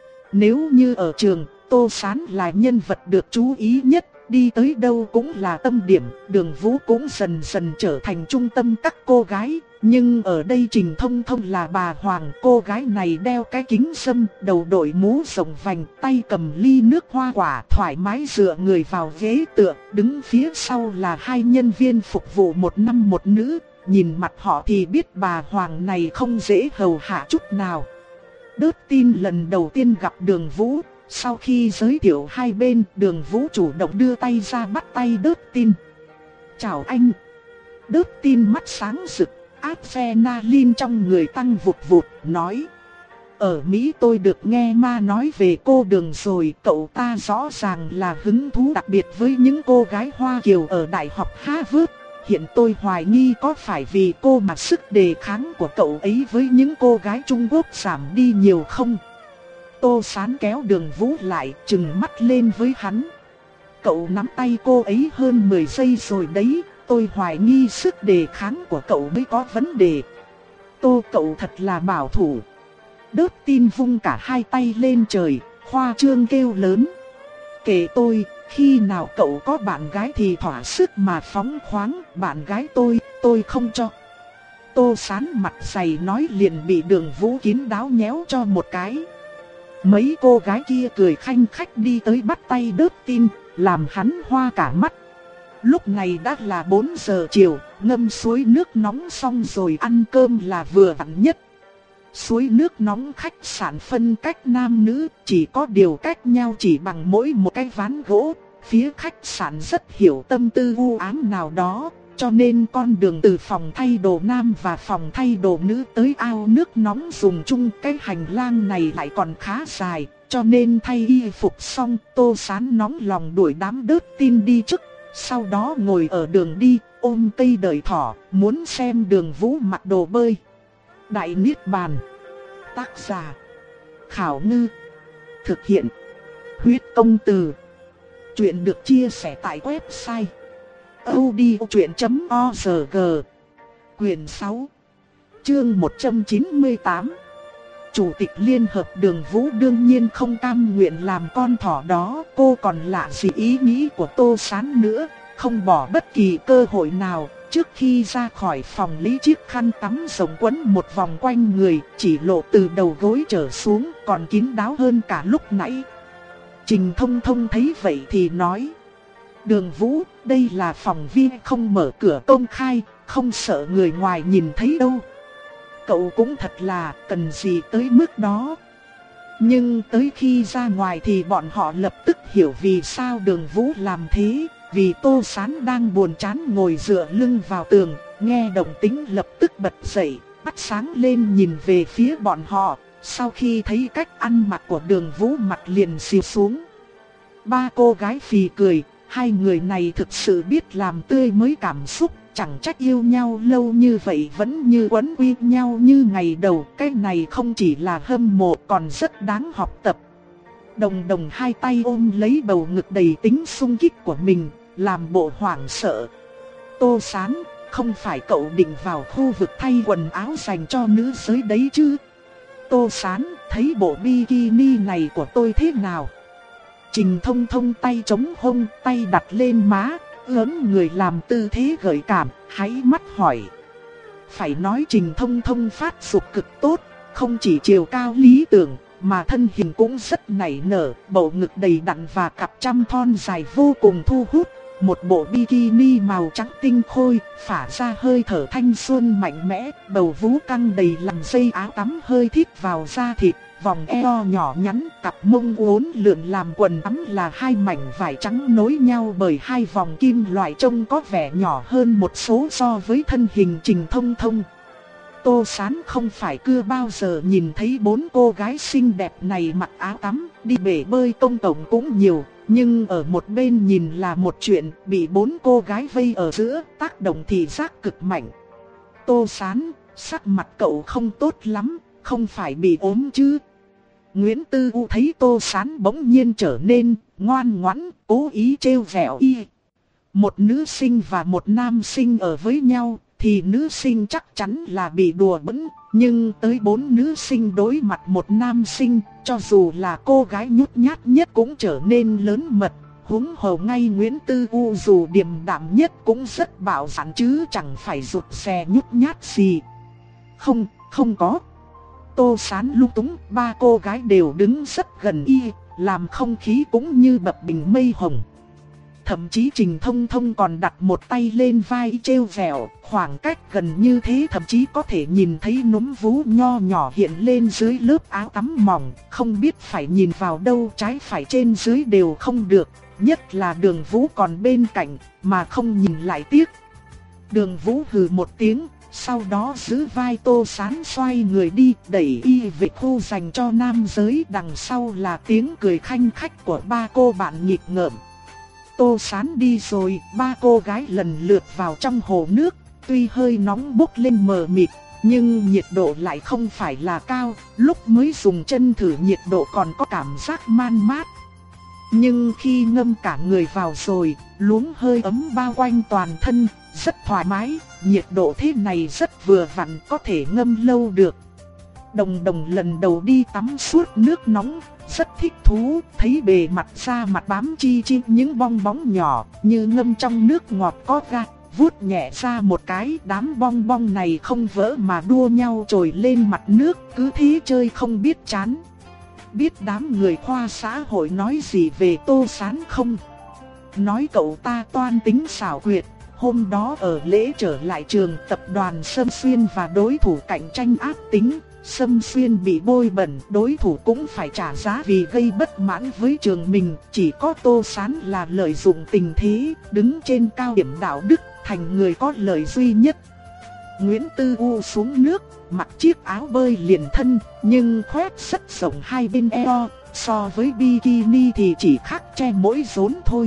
Nếu như ở trường, Tô Sán là nhân vật được chú ý nhất, đi tới đâu cũng là tâm điểm, Đường Vũ cũng dần dần trở thành trung tâm các cô gái. Nhưng ở đây Trình Thông Thông là bà Hoàng, cô gái này đeo cái kính râm, đầu đội mũ rộng vành, tay cầm ly nước hoa quả, thoải mái dựa người vào ghế tựa, đứng phía sau là hai nhân viên phục vụ một nam một nữ, nhìn mặt họ thì biết bà Hoàng này không dễ hầu hạ chút nào. Đớt tin lần đầu tiên gặp Đường Vũ, sau khi giới thiệu hai bên, Đường Vũ chủ động đưa tay ra bắt tay đớt tin. Chào anh. Đớt tin mắt sáng rực, adrenaline trong người tăng vụt vụt, nói: ở Mỹ tôi được nghe ma nói về cô Đường rồi, cậu ta rõ ràng là hứng thú đặc biệt với những cô gái Hoa Kiều ở Đại học Harvard. Hiện tôi hoài nghi có phải vì cô mà sức đề kháng của cậu ấy với những cô gái Trung Quốc giảm đi nhiều không? Tô Sán kéo Đường Vũ lại, trừng mắt lên với hắn. Cậu nắm tay cô ấy hơn mười giây rồi đấy. Tôi hoài nghi sức đề kháng của cậu mới có vấn đề. Tô, cậu thật là bảo thủ. Đớt tin vung cả hai tay lên trời, khoa trương kêu lớn: kể tôi, khi nào cậu có bạn gái thì thỏa sức mà phóng khoáng, bạn gái tôi, tôi không cho. Tô Sán mặt dày nói liền bị Đường Vũ kín đáo nhéo cho một cái. Mấy cô gái kia cười khanh khách đi tới bắt tay đớt tin, làm hắn hoa cả mắt. Lúc này đã là bốn giờ chiều, ngâm suối nước nóng xong rồi ăn cơm là vừa vặn nhất. Suối nước nóng khách sạn phân cách nam nữ, chỉ có điều cách nhau chỉ bằng mỗi một cái ván gỗ. Phía khách sạn rất hiểu tâm tư u ám nào đó, cho nên con đường từ phòng thay đồ nam và phòng thay đồ nữ tới ao nước nóng dùng chung, cái hành lang này lại còn khá dài. Cho nên thay y phục xong, Tô Sán nóng lòng đuổi đám đớt tin đi trước. Sau đó ngồi ở đường đi, ôm cây đợi thỏ, muốn xem Đường Vũ mặc đồ bơi. Đại Niết Bàn. Tác giả: Khảo Ngư. Thực hiện: Huyết Công Từ. Chuyện được chia sẻ tại website audiochuyện chấm org. Quyền sáu, chương một trăm chín mươi tám. Chủ tịch Liên hợp Đường Vũ đương nhiên không cam nguyện làm con thỏ đó, cô còn lạ gì ý nghĩ của Tô Sán nữa, không bỏ bất kỳ cơ hội nào. Trước khi ra khỏi phòng lấy chiếc khăn tắm rộng quấn một vòng quanh người, chỉ lộ từ đầu gối trở xuống, còn kín đáo hơn cả lúc nãy. Trình Thông Thông thấy vậy thì nói: Đường Vũ, đây là phòng vi không mở cửa công khai, không sợ người ngoài nhìn thấy đâu. Cậu cũng thật là, cần gì tới mức đó. Nhưng tới khi ra ngoài thì bọn họ lập tức hiểu vì sao Đường Vũ làm thế. Vì Tô Sán đang buồn chán ngồi dựa lưng vào tường, nghe động tĩnh lập tức bật dậy, mắt sáng lên nhìn về phía bọn họ. Sau khi thấy cách ăn mặc của Đường Vũ, mặt liền xìu xuống. Ba cô gái phì cười, hai người này thực sự biết làm tươi mới cảm xúc. Chẳng trách yêu nhau lâu như vậy vẫn như quấn quýt nhau như ngày đầu. Cái này không chỉ là hâm mộ còn rất đáng học tập. Đồng Đồng hai tay ôm lấy bầu ngực đầy tính sung kích của mình, làm bộ hoảng sợ. Tô Sán, không phải cậu định vào khu vực thay quần áo dành cho nữ giới đấy chứ? Tô Sán, thấy bộ bikini này của tôi thế nào? Trình Thông Thông tay chống hông, tay đặt lên má, ấn người làm tư thế gợi cảm, háy mắt hỏi. Phải nói Trình Thông Thông phát dục cực tốt, không chỉ chiều cao lý tưởng, mà thân hình cũng rất nảy nở, bầu ngực đầy đặn và cặp trăm thon dài vô cùng thu hút. Một bộ bikini màu trắng tinh khôi, phả ra hơi thở thanh xuân mạnh mẽ, bầu vú căng đầy làm dây áo tắm hơi thít vào da thịt, vòng eo nhỏ nhắn, cặp mông uốn lượn làm quần áo là hai mảnh vải trắng nối nhau bởi hai vòng kim loại trông có vẻ nhỏ hơn một số so với thân hình Trình Thông Thông. Tô Sán không phải chưa bao giờ nhìn thấy bốn cô gái xinh đẹp này mặc áo tắm, đi bể bơi công cộng cũng nhiều. Nhưng ở một bên nhìn là một chuyện, bị bốn cô gái vây ở giữa, tác động thị giác cực mạnh. Tô Sán, sắc mặt cậu không tốt lắm, không phải bị ốm chứ? Nguyễn Tư U thấy Tô Sán bỗng nhiên trở nên ngoan ngoãn, cố ý trêu ghẹo y. Một nữ sinh và một nam sinh ở với nhau, thì nữ sinh chắc chắn là bị đùa bỡn. Nhưng tới bốn nữ sinh đối mặt một nam sinh, cho dù là cô gái nhút nhát nhất cũng trở nên lớn mật. Huống hồ ngay Nguyễn Tư U dù điềm đạm nhất cũng rất bạo dạn chứ chẳng phải rụt rè nhút nhát gì. Không, không có. Tô Sán lung túng, ba cô gái đều đứng rất gần y, làm không khí cũng như bập bình mây hồng. Thậm chí Trình Thông Thông còn đặt một tay lên vai trêu vẻo, khoảng cách gần như thế thậm chí có thể nhìn thấy núm vú nho nhỏ hiện lên dưới lớp áo tắm mỏng, không biết phải nhìn vào đâu, trái phải trên dưới đều không được, nhất là Đường Vũ còn bên cạnh, mà không nhìn lại tiếc. Đường Vũ hừ một tiếng, sau đó giữ vai Tô Sán xoay người đi, đẩy y về khu dành cho nam giới, đằng sau là tiếng cười khanh khách của ba cô bạn nghịch ngợm. Tô Sán đi rồi, ba cô gái lần lượt vào trong hồ nước, tuy hơi nóng bốc lên mờ mịt, nhưng nhiệt độ lại không phải là cao, lúc mới dùng chân thử nhiệt độ còn có cảm giác man mát. Nhưng khi ngâm cả người vào rồi, luống hơi ấm bao quanh toàn thân, rất thoải mái, nhiệt độ thế này rất vừa vặn có thể ngâm lâu được. Đồng Đồng lần đầu đi tắm suốt nước nóng, rất thích thú, thấy bề mặt da mặt bám chi chi những bong bóng nhỏ, như ngâm trong nước ngọt có ga, vuốt nhẹ ra một cái, đám bong bong này không vỡ mà đua nhau trồi lên mặt nước, cứ thế chơi không biết chán. Biết đám người khoa xã hội nói gì về Tô Sán không? Nói cậu ta toan tính xảo quyệt. Hôm đó ở lễ trở lại trường, tập đoàn Sâm Xuyên và đối thủ cạnh tranh ác tính, Sâm Xuyên bị bôi bẩn, đối thủ cũng phải trả giá vì gây bất mãn với trường mình, chỉ có Tô Sán là lợi dụng tình thế, đứng trên cao điểm đạo đức, thành người có lợi duy nhất. Nguyễn Tư U xuống nước, mặc chiếc áo bơi liền thân, nhưng khoét rất rộng hai bên eo, so với bikini thì chỉ khác che mỗi rốn thôi.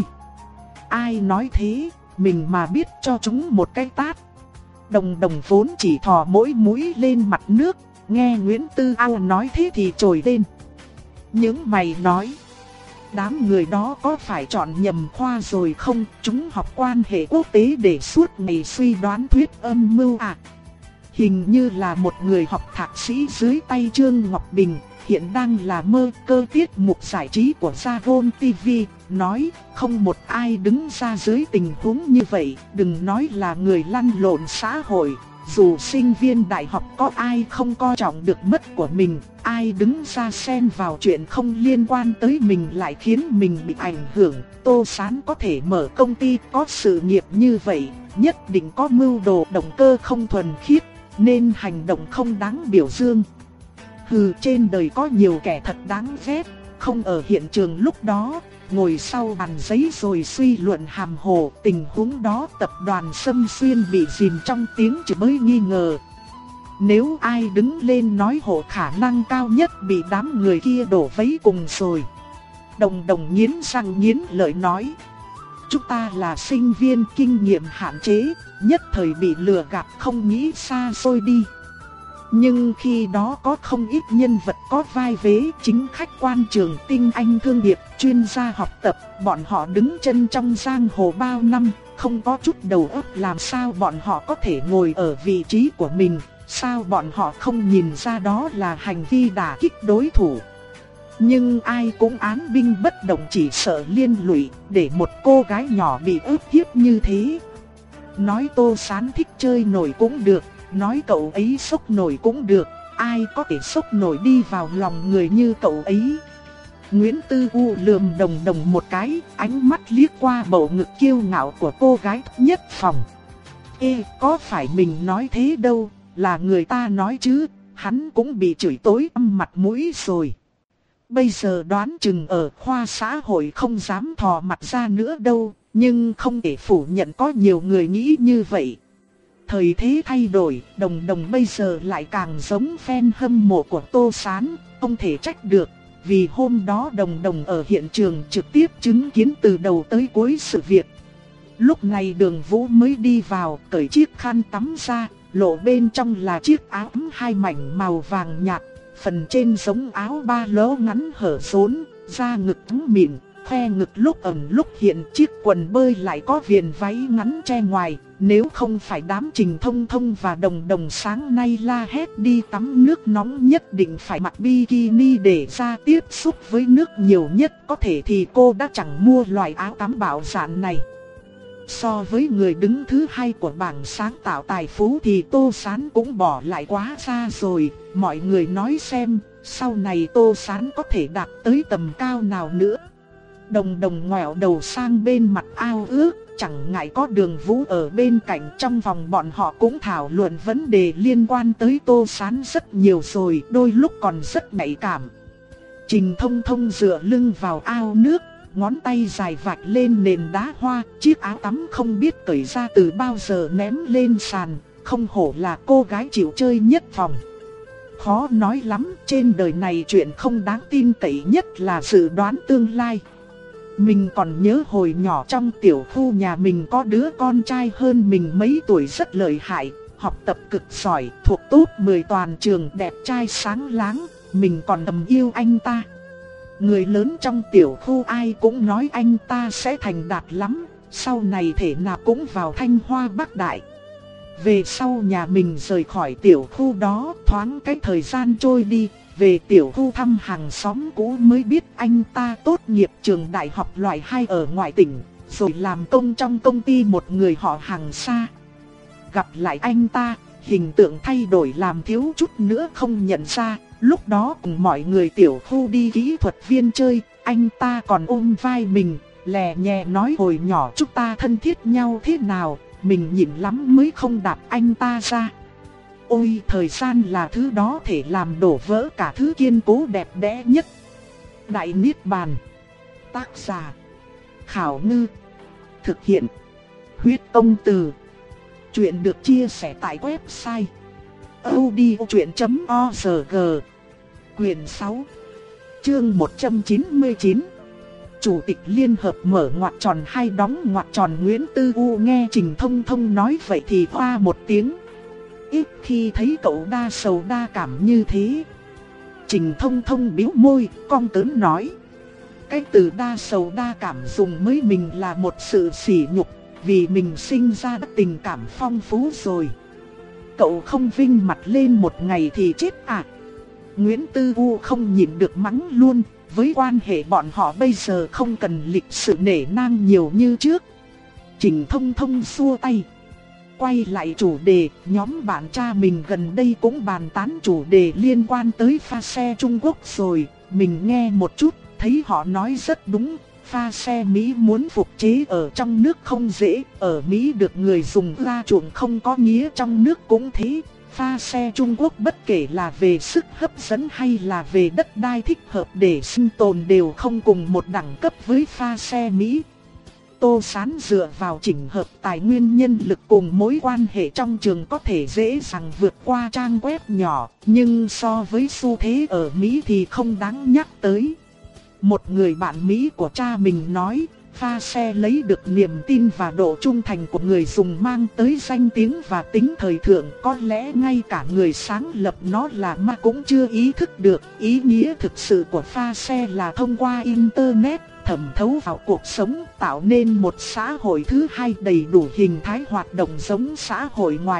Ai nói thế? Mình mà biết cho chúng một cái tát. Đồng Đồng vốn chỉ thò mỗi mũi lên mặt nước, nghe Nguyễn Tư Ao nói thế thì trồi lên. Những mày nói, đám người đó có phải chọn nhầm khoa rồi không? Chúng học quan hệ quốc tế để suốt ngày suy đoán thuyết âm mưu à? Hình như là một người học thạc sĩ dưới tay Trương Ngọc Bình, hiện đang là mơ cơ tiết mục giải trí của Sagon ti vi, nói không một ai đứng ra dưới tình huống như vậy, đừng nói là người lăn lộn xã hội, dù sinh viên đại học có ai không coi trọng được mất của mình, ai đứng ra xen vào chuyện không liên quan tới mình lại khiến mình bị ảnh hưởng. Tô Sán có thể mở công ty, có sự nghiệp như vậy, nhất định có mưu đồ, động cơ không thuần khiết, nên hành động không đáng biểu dương. Hừ, trên đời có nhiều kẻ thật đáng ghét, không ở hiện trường lúc đó, ngồi sau bàn giấy rồi suy luận hàm hồ. Tình huống đó tập đoàn Sâm Xuyên bị dìm trong tiếng chửi bới nghi ngờ. Nếu ai đứng lên nói hộ, khả năng cao nhất bị đám người kia đổ vấy cùng rồi. Đồng Đồng nghiến răng nghiến lợi nói, chúng ta là sinh viên, kinh nghiệm hạn chế, nhất thời bị lừa gạt, không nghĩ xa xôi đi. Nhưng khi đó có không ít nhân vật có vai vế, chính khách quan trường, tinh anh thương nghiệp, chuyên gia học tập, bọn họ đứng chân trong giang hồ bao năm, không có chút đầu óc, làm sao bọn họ có thể ngồi ở vị trí của mình, sao bọn họ không nhìn ra đó là hành vi đả kích đối thủ. Nhưng ai cũng án binh bất động, chỉ sợ liên lụy, để một cô gái nhỏ bị ức hiếp như thế. Nói Tô Sán thích chơi nổi cũng được, nói cậu ấy sốc nổi cũng được, ai có thể xốc nổi đi vào lòng người như cậu ấy. Nguyễn Tư U lườm Đồng Đồng một cái, ánh mắt liếc qua bầu ngực kiêu ngạo của cô gái nhất phòng. Ê, có phải mình nói thế đâu, là người ta nói chứ, hắn cũng bị chửi tối âm mặt mũi rồi. Bây giờ đoán chừng ở khoa xã hội không dám thò mặt ra nữa đâu, nhưng không thể phủ nhận có nhiều người nghĩ như vậy. Thời thế thay đổi, Đồng Đồng bây giờ lại càng giống fan hâm mộ của Tô Sán, không thể trách được. Vì hôm đó Đồng Đồng ở hiện trường trực tiếp chứng kiến từ đầu tới cuối sự việc. Lúc này Đường Vũ mới đi vào, cởi chiếc khăn tắm ra, lộ bên trong là chiếc áo hai mảnh màu vàng nhạt. Phần trên giống áo ba lỗ ngắn hở rốn, da ngực trắng mịn, khoe ngực lúc ẩn lúc hiện. Chiếc quần bơi lại có viền váy ngắn che ngoài. Nếu không phải đám Trình Thông Thông và Đồng Đồng sáng nay la hét đi tắm nước nóng nhất định phải mặc bikini để ra tiếp xúc với nước nhiều nhất có thể, thì cô đã chẳng mua loại áo tắm bảo dạn này. So với người đứng thứ hai của bảng sáng tạo tài phú thì Tô Sán cũng bỏ lại quá xa rồi. Mọi người nói xem, sau này Tô Sán có thể đạt tới tầm cao nào nữa. Đồng Đồng ngoẹo đầu sang bên mặt ao ước, chẳng ngại có Đường Vũ ở bên cạnh. Trong phòng bọn họ cũng thảo luận vấn đề liên quan tới Tô Sán rất nhiều rồi, đôi lúc còn rất nhạy cảm. Trình Thông Thông dựa lưng vào ao nước, ngón tay dài vạch lên nền đá hoa, chiếc áo tắm không biết cởi ra từ bao giờ ném lên sàn, không hổ là cô gái chịu chơi nhất phòng. Khó nói lắm, trên đời này chuyện không đáng tin cậy nhất là dự đoán tương lai. Mình còn nhớ hồi nhỏ trong tiểu khu nhà mình có đứa con trai hơn mình mấy tuổi rất lợi hại, học tập cực giỏi, thuộc top mười toàn trường, đẹp trai sáng láng, mình còn thầm yêu anh ta. Người lớn trong tiểu khu ai cũng nói anh ta sẽ thành đạt lắm, sau này thể nào cũng vào Thanh Hoa Bắc Đại. Về sau nhà mình rời khỏi tiểu khu đó, thoáng cái thời gian trôi đi, về tiểu khu thăm hàng xóm cũ mới biết anh ta tốt nghiệp trường đại học loại hai ở ngoại tỉnh, rồi làm công trong công ty một người họ hàng xa. Gặp lại anh ta, hình tượng thay đổi làm thiếu chút nữa không nhận ra. Lúc đó cùng mọi người tiểu khu đi kỹ thuật viên chơi, anh ta còn ôm vai mình, lè nhẹ nói hồi nhỏ chúng ta thân thiết nhau thế nào, mình nhịn lắm mới không đạp anh ta ra. Ôi, thời gian là thứ đó thể làm đổ vỡ cả thứ kiên cố đẹp đẽ nhất. Đại Niết Bàn. Tác giả Khảo Ngư. Thực hiện Huyết Công Từ. Chuyện được chia sẻ tại website audiochuyện chấm org. Quyền sáu, chương một trăm chín mươi chín. Chủ tịch Liên Hợp mở ngoặc tròn hay đóng ngoặc tròn. Nguyễn Tư U nghe Trình Thông Thông nói vậy thì hoa một tiếng. Ít khi thấy cậu đa sầu đa cảm như thế. Trình Thông Thông bĩu môi, cong tớn nói. Cái từ đa sầu đa cảm dùng với mình là một sự sỉ nhục, vì mình sinh ra đã tình cảm phong phú rồi. Cậu không vinh mặt lên một ngày thì chết à? Nguyễn Tư U không nhịn được mắng luôn, với quan hệ bọn họ bây giờ không cần lịch sự nể nang nhiều như trước. Trình Thông Thông xua tay. Quay lại chủ đề, nhóm bạn cha mình gần đây cũng bàn tán chủ đề liên quan tới pha xe Trung Quốc rồi, mình nghe một chút, thấy họ nói rất đúng. Pha xe Mỹ muốn phục chế ở trong nước không dễ, ở Mỹ được người dùng ra chuộng không có nghĩa trong nước cũng thế. Pha xe Trung Quốc bất kể là về sức hấp dẫn hay là về đất đai thích hợp để sinh tồn đều không cùng một đẳng cấp với pha xe Mỹ. Tô Sán dựa vào chỉnh hợp tài nguyên nhân lực cùng mối quan hệ trong trường có thể dễ dàng vượt qua trang web nhỏ, nhưng so với xu thế ở Mỹ thì không đáng nhắc tới. Một người bạn Mỹ của cha mình nói, pha xe lấy được niềm tin và độ trung thành của người dùng mang tới danh tiếng và tính thời thượng. Có lẽ ngay cả người sáng lập nó là ma cũng chưa ý thức được ý nghĩa thực sự của pha xe là thông qua Internet, thẩm thấu vào cuộc sống, tạo nên một xã hội thứ hai đầy đủ hình thái hoạt động giống xã hội ngoài.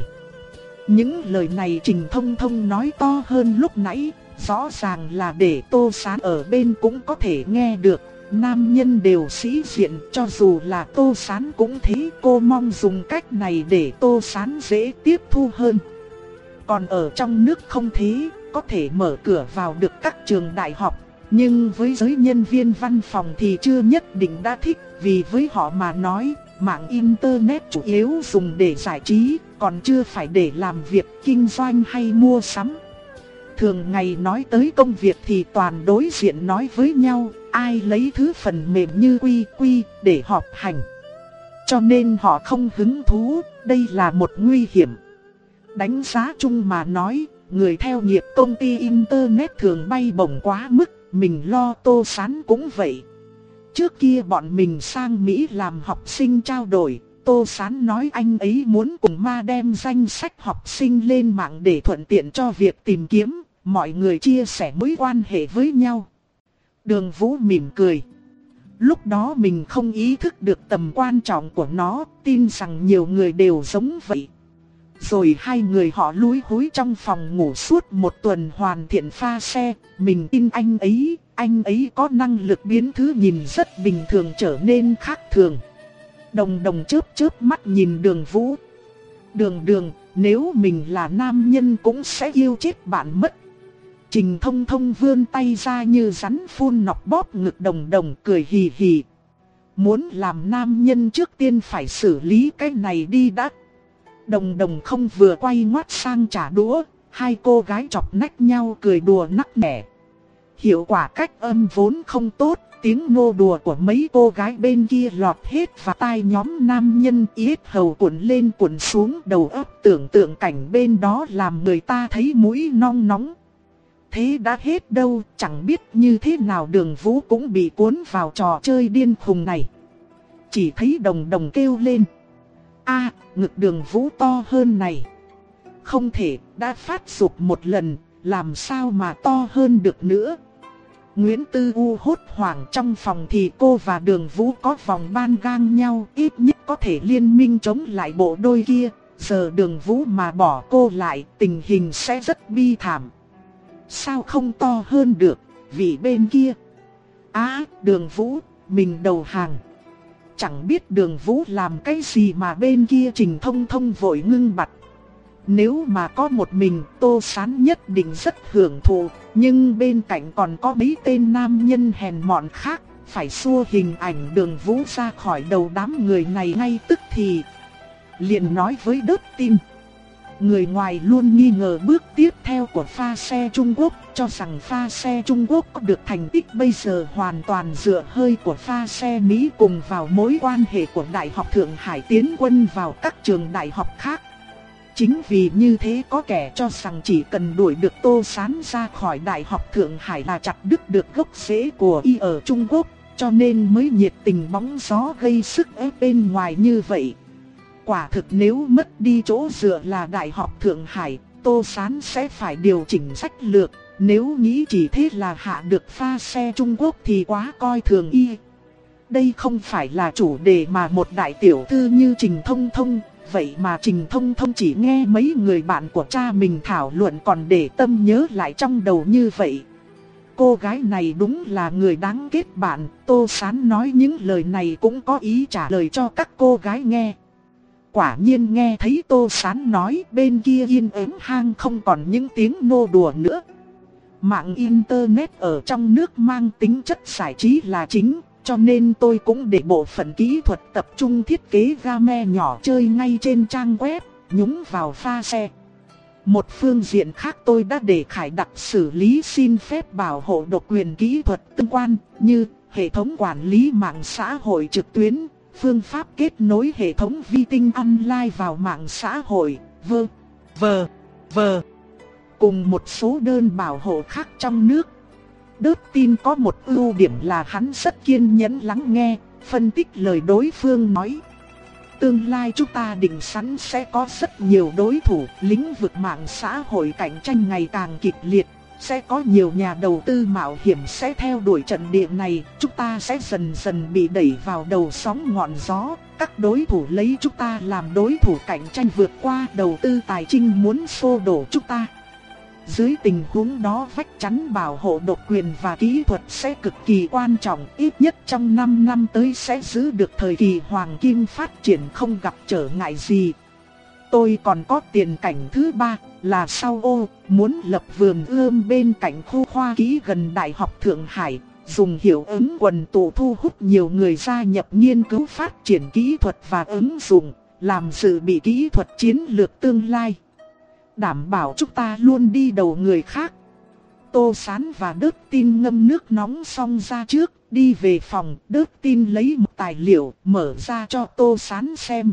Những lời này Trình Thông Thông nói to hơn lúc nãy, rõ ràng là để Tô Sán ở bên cũng có thể nghe được. Nam nhân đều sĩ diện, cho dù là Tô Sán cũng thế. Cô mong dùng cách này để Tô Sán dễ tiếp thu hơn. Còn ở trong nước không thế, có thể mở cửa vào được các trường đại học. Nhưng với giới nhân viên văn phòng thì chưa nhất định đã thích, vì với họ mà nói, mạng Internet chủ yếu dùng để giải trí, còn chưa phải để làm việc kinh doanh hay mua sắm. Thường ngày nói tới công việc thì toàn đối diện nói với nhau, ai lấy thứ phần mềm như quy quy để họp hành. Cho nên họ không hứng thú, đây là một nguy hiểm. Đánh giá chung mà nói, người theo nghiệp công ty Internet thường bay bổng quá mức, mình lo Tô Sán cũng vậy. Trước kia bọn mình sang Mỹ làm học sinh trao đổi, Tô Sán nói anh ấy muốn cùng ma đem danh sách học sinh lên mạng để thuận tiện cho việc tìm kiếm, mọi người chia sẻ mối quan hệ với nhau. Đường Vũ mỉm cười. Lúc đó mình không ý thức được tầm quan trọng của nó, tin rằng nhiều người đều giống vậy. Rồi hai người họ lúi húi trong phòng ngủ suốt một tuần hoàn thiện pha xe, mình tin anh ấy, anh ấy có năng lực biến thứ nhìn rất bình thường trở nên khác thường. Đồng đồng chớp chớp mắt nhìn Đường Vũ. Đường đường, nếu mình là nam nhân cũng sẽ yêu chết bạn mất. Trình Thông Thông vươn tay ra như rắn phun nọc bóp ngực Đồng Đồng cười hì hì. Muốn làm nam nhân trước tiên phải xử lý cái này đi đã. Đồng Đồng không vừa quay ngoắt sang trả đũa, hai cô gái chọc nách nhau cười đùa nắc nẻ. Hiệu quả cách âm vốn không tốt, tiếng nô đùa của mấy cô gái bên kia lọt hết vào tai nhóm nam nhân, yết hầu cuộn lên cuộn xuống, đầu óc tưởng tượng cảnh bên đó làm người ta thấy mũi nong nóng. Thế đã hết đâu, chẳng biết như thế nào Đường Vũ cũng bị cuốn vào trò chơi điên khùng này. Chỉ thấy Đồng Đồng kêu lên. A, ngực Đường Vũ to hơn này. Không thể, đã phát dục một lần, làm sao mà to hơn được nữa. Nguyễn Tư U hốt hoảng, trong phòng thì cô và Đường Vũ có vòng ban gang nhau, ít nhất có thể liên minh chống lại bộ đôi kia. Giờ Đường Vũ mà bỏ cô lại, tình hình sẽ rất bi thảm. Sao không to hơn được, vì bên kia. Á, Đường Vũ, mình đầu hàng. Chẳng biết Đường Vũ làm cái gì mà bên kia Trình Thông Thông vội ngưng bặt. Nếu mà có một mình, Tô Sán nhất định rất hưởng thụ. Nhưng bên cạnh còn có mấy tên nam nhân hèn mọn khác, phải xua hình ảnh Đường Vũ ra khỏi đầu đám người này ngay tức thì. Liền nói với Đớt Tin. Người ngoài luôn nghi ngờ bước tiếp theo của pha xe Trung Quốc, cho rằng pha xe Trung Quốc có được thành tích bây giờ hoàn toàn dựa hơi của pha xe Mỹ cùng vào mối quan hệ của Đại học Thượng Hải tiến quân vào các trường đại học khác. Chính vì như thế có kẻ cho rằng chỉ cần đuổi được Tô Sán ra khỏi Đại học Thượng Hải là chặt đứt được gốc rễ của y ở Trung Quốc, cho nên mới nhiệt tình bóng gió gây sức ép bên ngoài như vậy. Quả thực nếu mất đi chỗ dựa là Đại học Thượng Hải, Tô Sán sẽ phải điều chỉnh sách lược. Nếu nghĩ chỉ thế là hạ được pha xe Trung Quốc thì quá coi thường y. Đây không phải là chủ đề mà một đại tiểu thư như Trình Thông Thông. Vậy mà Trình Thông Thông chỉ nghe mấy người bạn của cha mình thảo luận còn để tâm nhớ lại trong đầu như vậy. Cô gái này đúng là người đáng kết bạn. Tô Sán nói những lời này cũng có ý trả lời cho các cô gái nghe. Quả nhiên nghe thấy Tô Sán nói, bên kia yên ắng hang không còn những tiếng nô đùa nữa. Mạng Internet ở trong nước mang tính chất giải trí là chính, cho nên tôi cũng để bộ phận kỹ thuật tập trung thiết kế game nhỏ chơi ngay trên trang web, nhúng vào pha xe. Một phương diện khác tôi đã để Khải Đặc xử lý xin phép bảo hộ độc quyền kỹ thuật tương quan, như hệ thống quản lý mạng xã hội trực tuyến, phương pháp kết nối hệ thống vi tinh online vào mạng xã hội, vơ, vờ, vờ. Cùng một số đơn bảo hộ khác trong nước. Đớt Tin có một ưu điểm là hắn rất kiên nhẫn lắng nghe, phân tích lời đối phương nói. Tương lai chúng ta định sẵn sẽ có rất nhiều đối thủ, lĩnh vực mạng xã hội cạnh tranh ngày càng kịch liệt. Sẽ có nhiều nhà đầu tư mạo hiểm sẽ theo đuổi trận địa này, chúng ta sẽ dần dần bị đẩy vào đầu sóng ngọn gió. Các đối thủ lấy chúng ta làm đối thủ cạnh tranh vượt qua đầu tư tài chính muốn xô đổ chúng ta. Dưới tình huống đó vách chắn bảo hộ độc quyền và kỹ thuật sẽ cực kỳ quan trọng, ít nhất trong năm năm tới sẽ giữ được thời kỳ hoàng kim phát triển không gặp trở ngại gì. tôi còn có tiền cảnh thứ ba, là sau ô, muốn lập vườn ươm bên cạnh khu khoa kỹ gần Đại học Thượng Hải, dùng hiệu ứng quần tụ thu hút nhiều người gia nhập nghiên cứu phát triển kỹ thuật và ứng dụng, làm dự bị kỹ thuật chiến lược tương lai. Đảm bảo chúng ta luôn đi đầu người khác. Tô Sán và Đớt Tin ngâm nước nóng xong ra trước, đi về phòng. Đớt Tin lấy một tài liệu mở ra cho Tô Sán xem.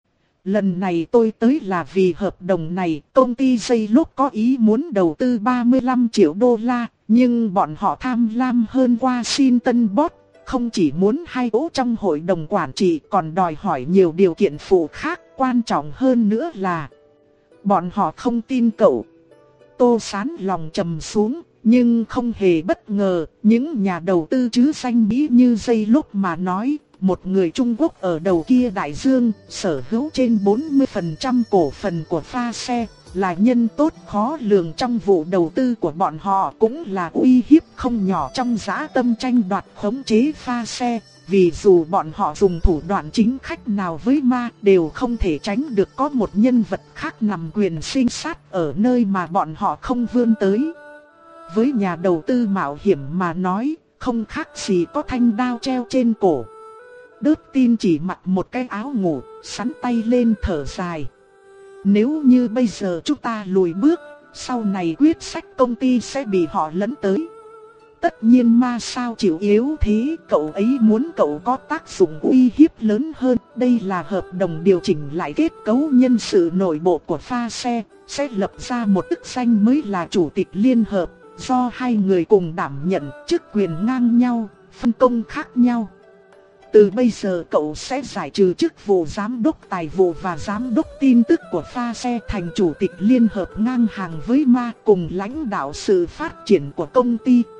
Lần này tôi tới là vì hợp đồng này. Công ty J-Loop có ý muốn đầu tư ba mươi lăm triệu đô la, nhưng bọn họ tham lam hơn Washington Post. Không chỉ muốn hai chỗ trong hội đồng quản trị, còn đòi hỏi nhiều điều kiện phụ khác. Quan trọng hơn nữa là bọn họ không tin cậu. Tô Sán lòng trầm xuống, nhưng không hề bất ngờ. Những nhà đầu tư chứ danh Mỹ như J-Loop mà nói, một người Trung Quốc ở đầu kia đại dương, sở hữu trên bốn mươi phần trăm cổ phần của pha xe, là nhân tốt khó lường trong vụ đầu tư của bọn họ, cũng là uy hiếp không nhỏ trong dã tâm tranh đoạt khống chế pha xe. Vì dù bọn họ dùng thủ đoạn chính khách nào với ma, đều không thể tránh được có một nhân vật khác nằm quyền sinh sát ở nơi mà bọn họ không vươn tới. Với nhà đầu tư mạo hiểm mà nói, không khác gì có thanh đao treo trên cổ. Đớt Tin chỉ mặc một cái áo ngủ, sắn tay lên thở dài. Nếu như bây giờ chúng ta lùi bước, sau này quyết sách công ty sẽ bị họ lấn tới. Tất nhiên ma sao chịu yếu thế, cậu ấy muốn cậu có tác dụng uy hiếp lớn hơn. Đây là hợp đồng điều chỉnh lại kết cấu nhân sự nội bộ của pha xe, sẽ lập ra một chức danh mới là chủ tịch liên hợp, do hai người cùng đảm nhận chức quyền ngang nhau, phân công khác nhau. Từ bây giờ cậu sẽ giải trừ chức vụ giám đốc tài vụ và giám đốc tin tức của pha xe, thành chủ tịch liên hợp ngang hàng với ma, cùng lãnh đạo sự phát triển của công ty.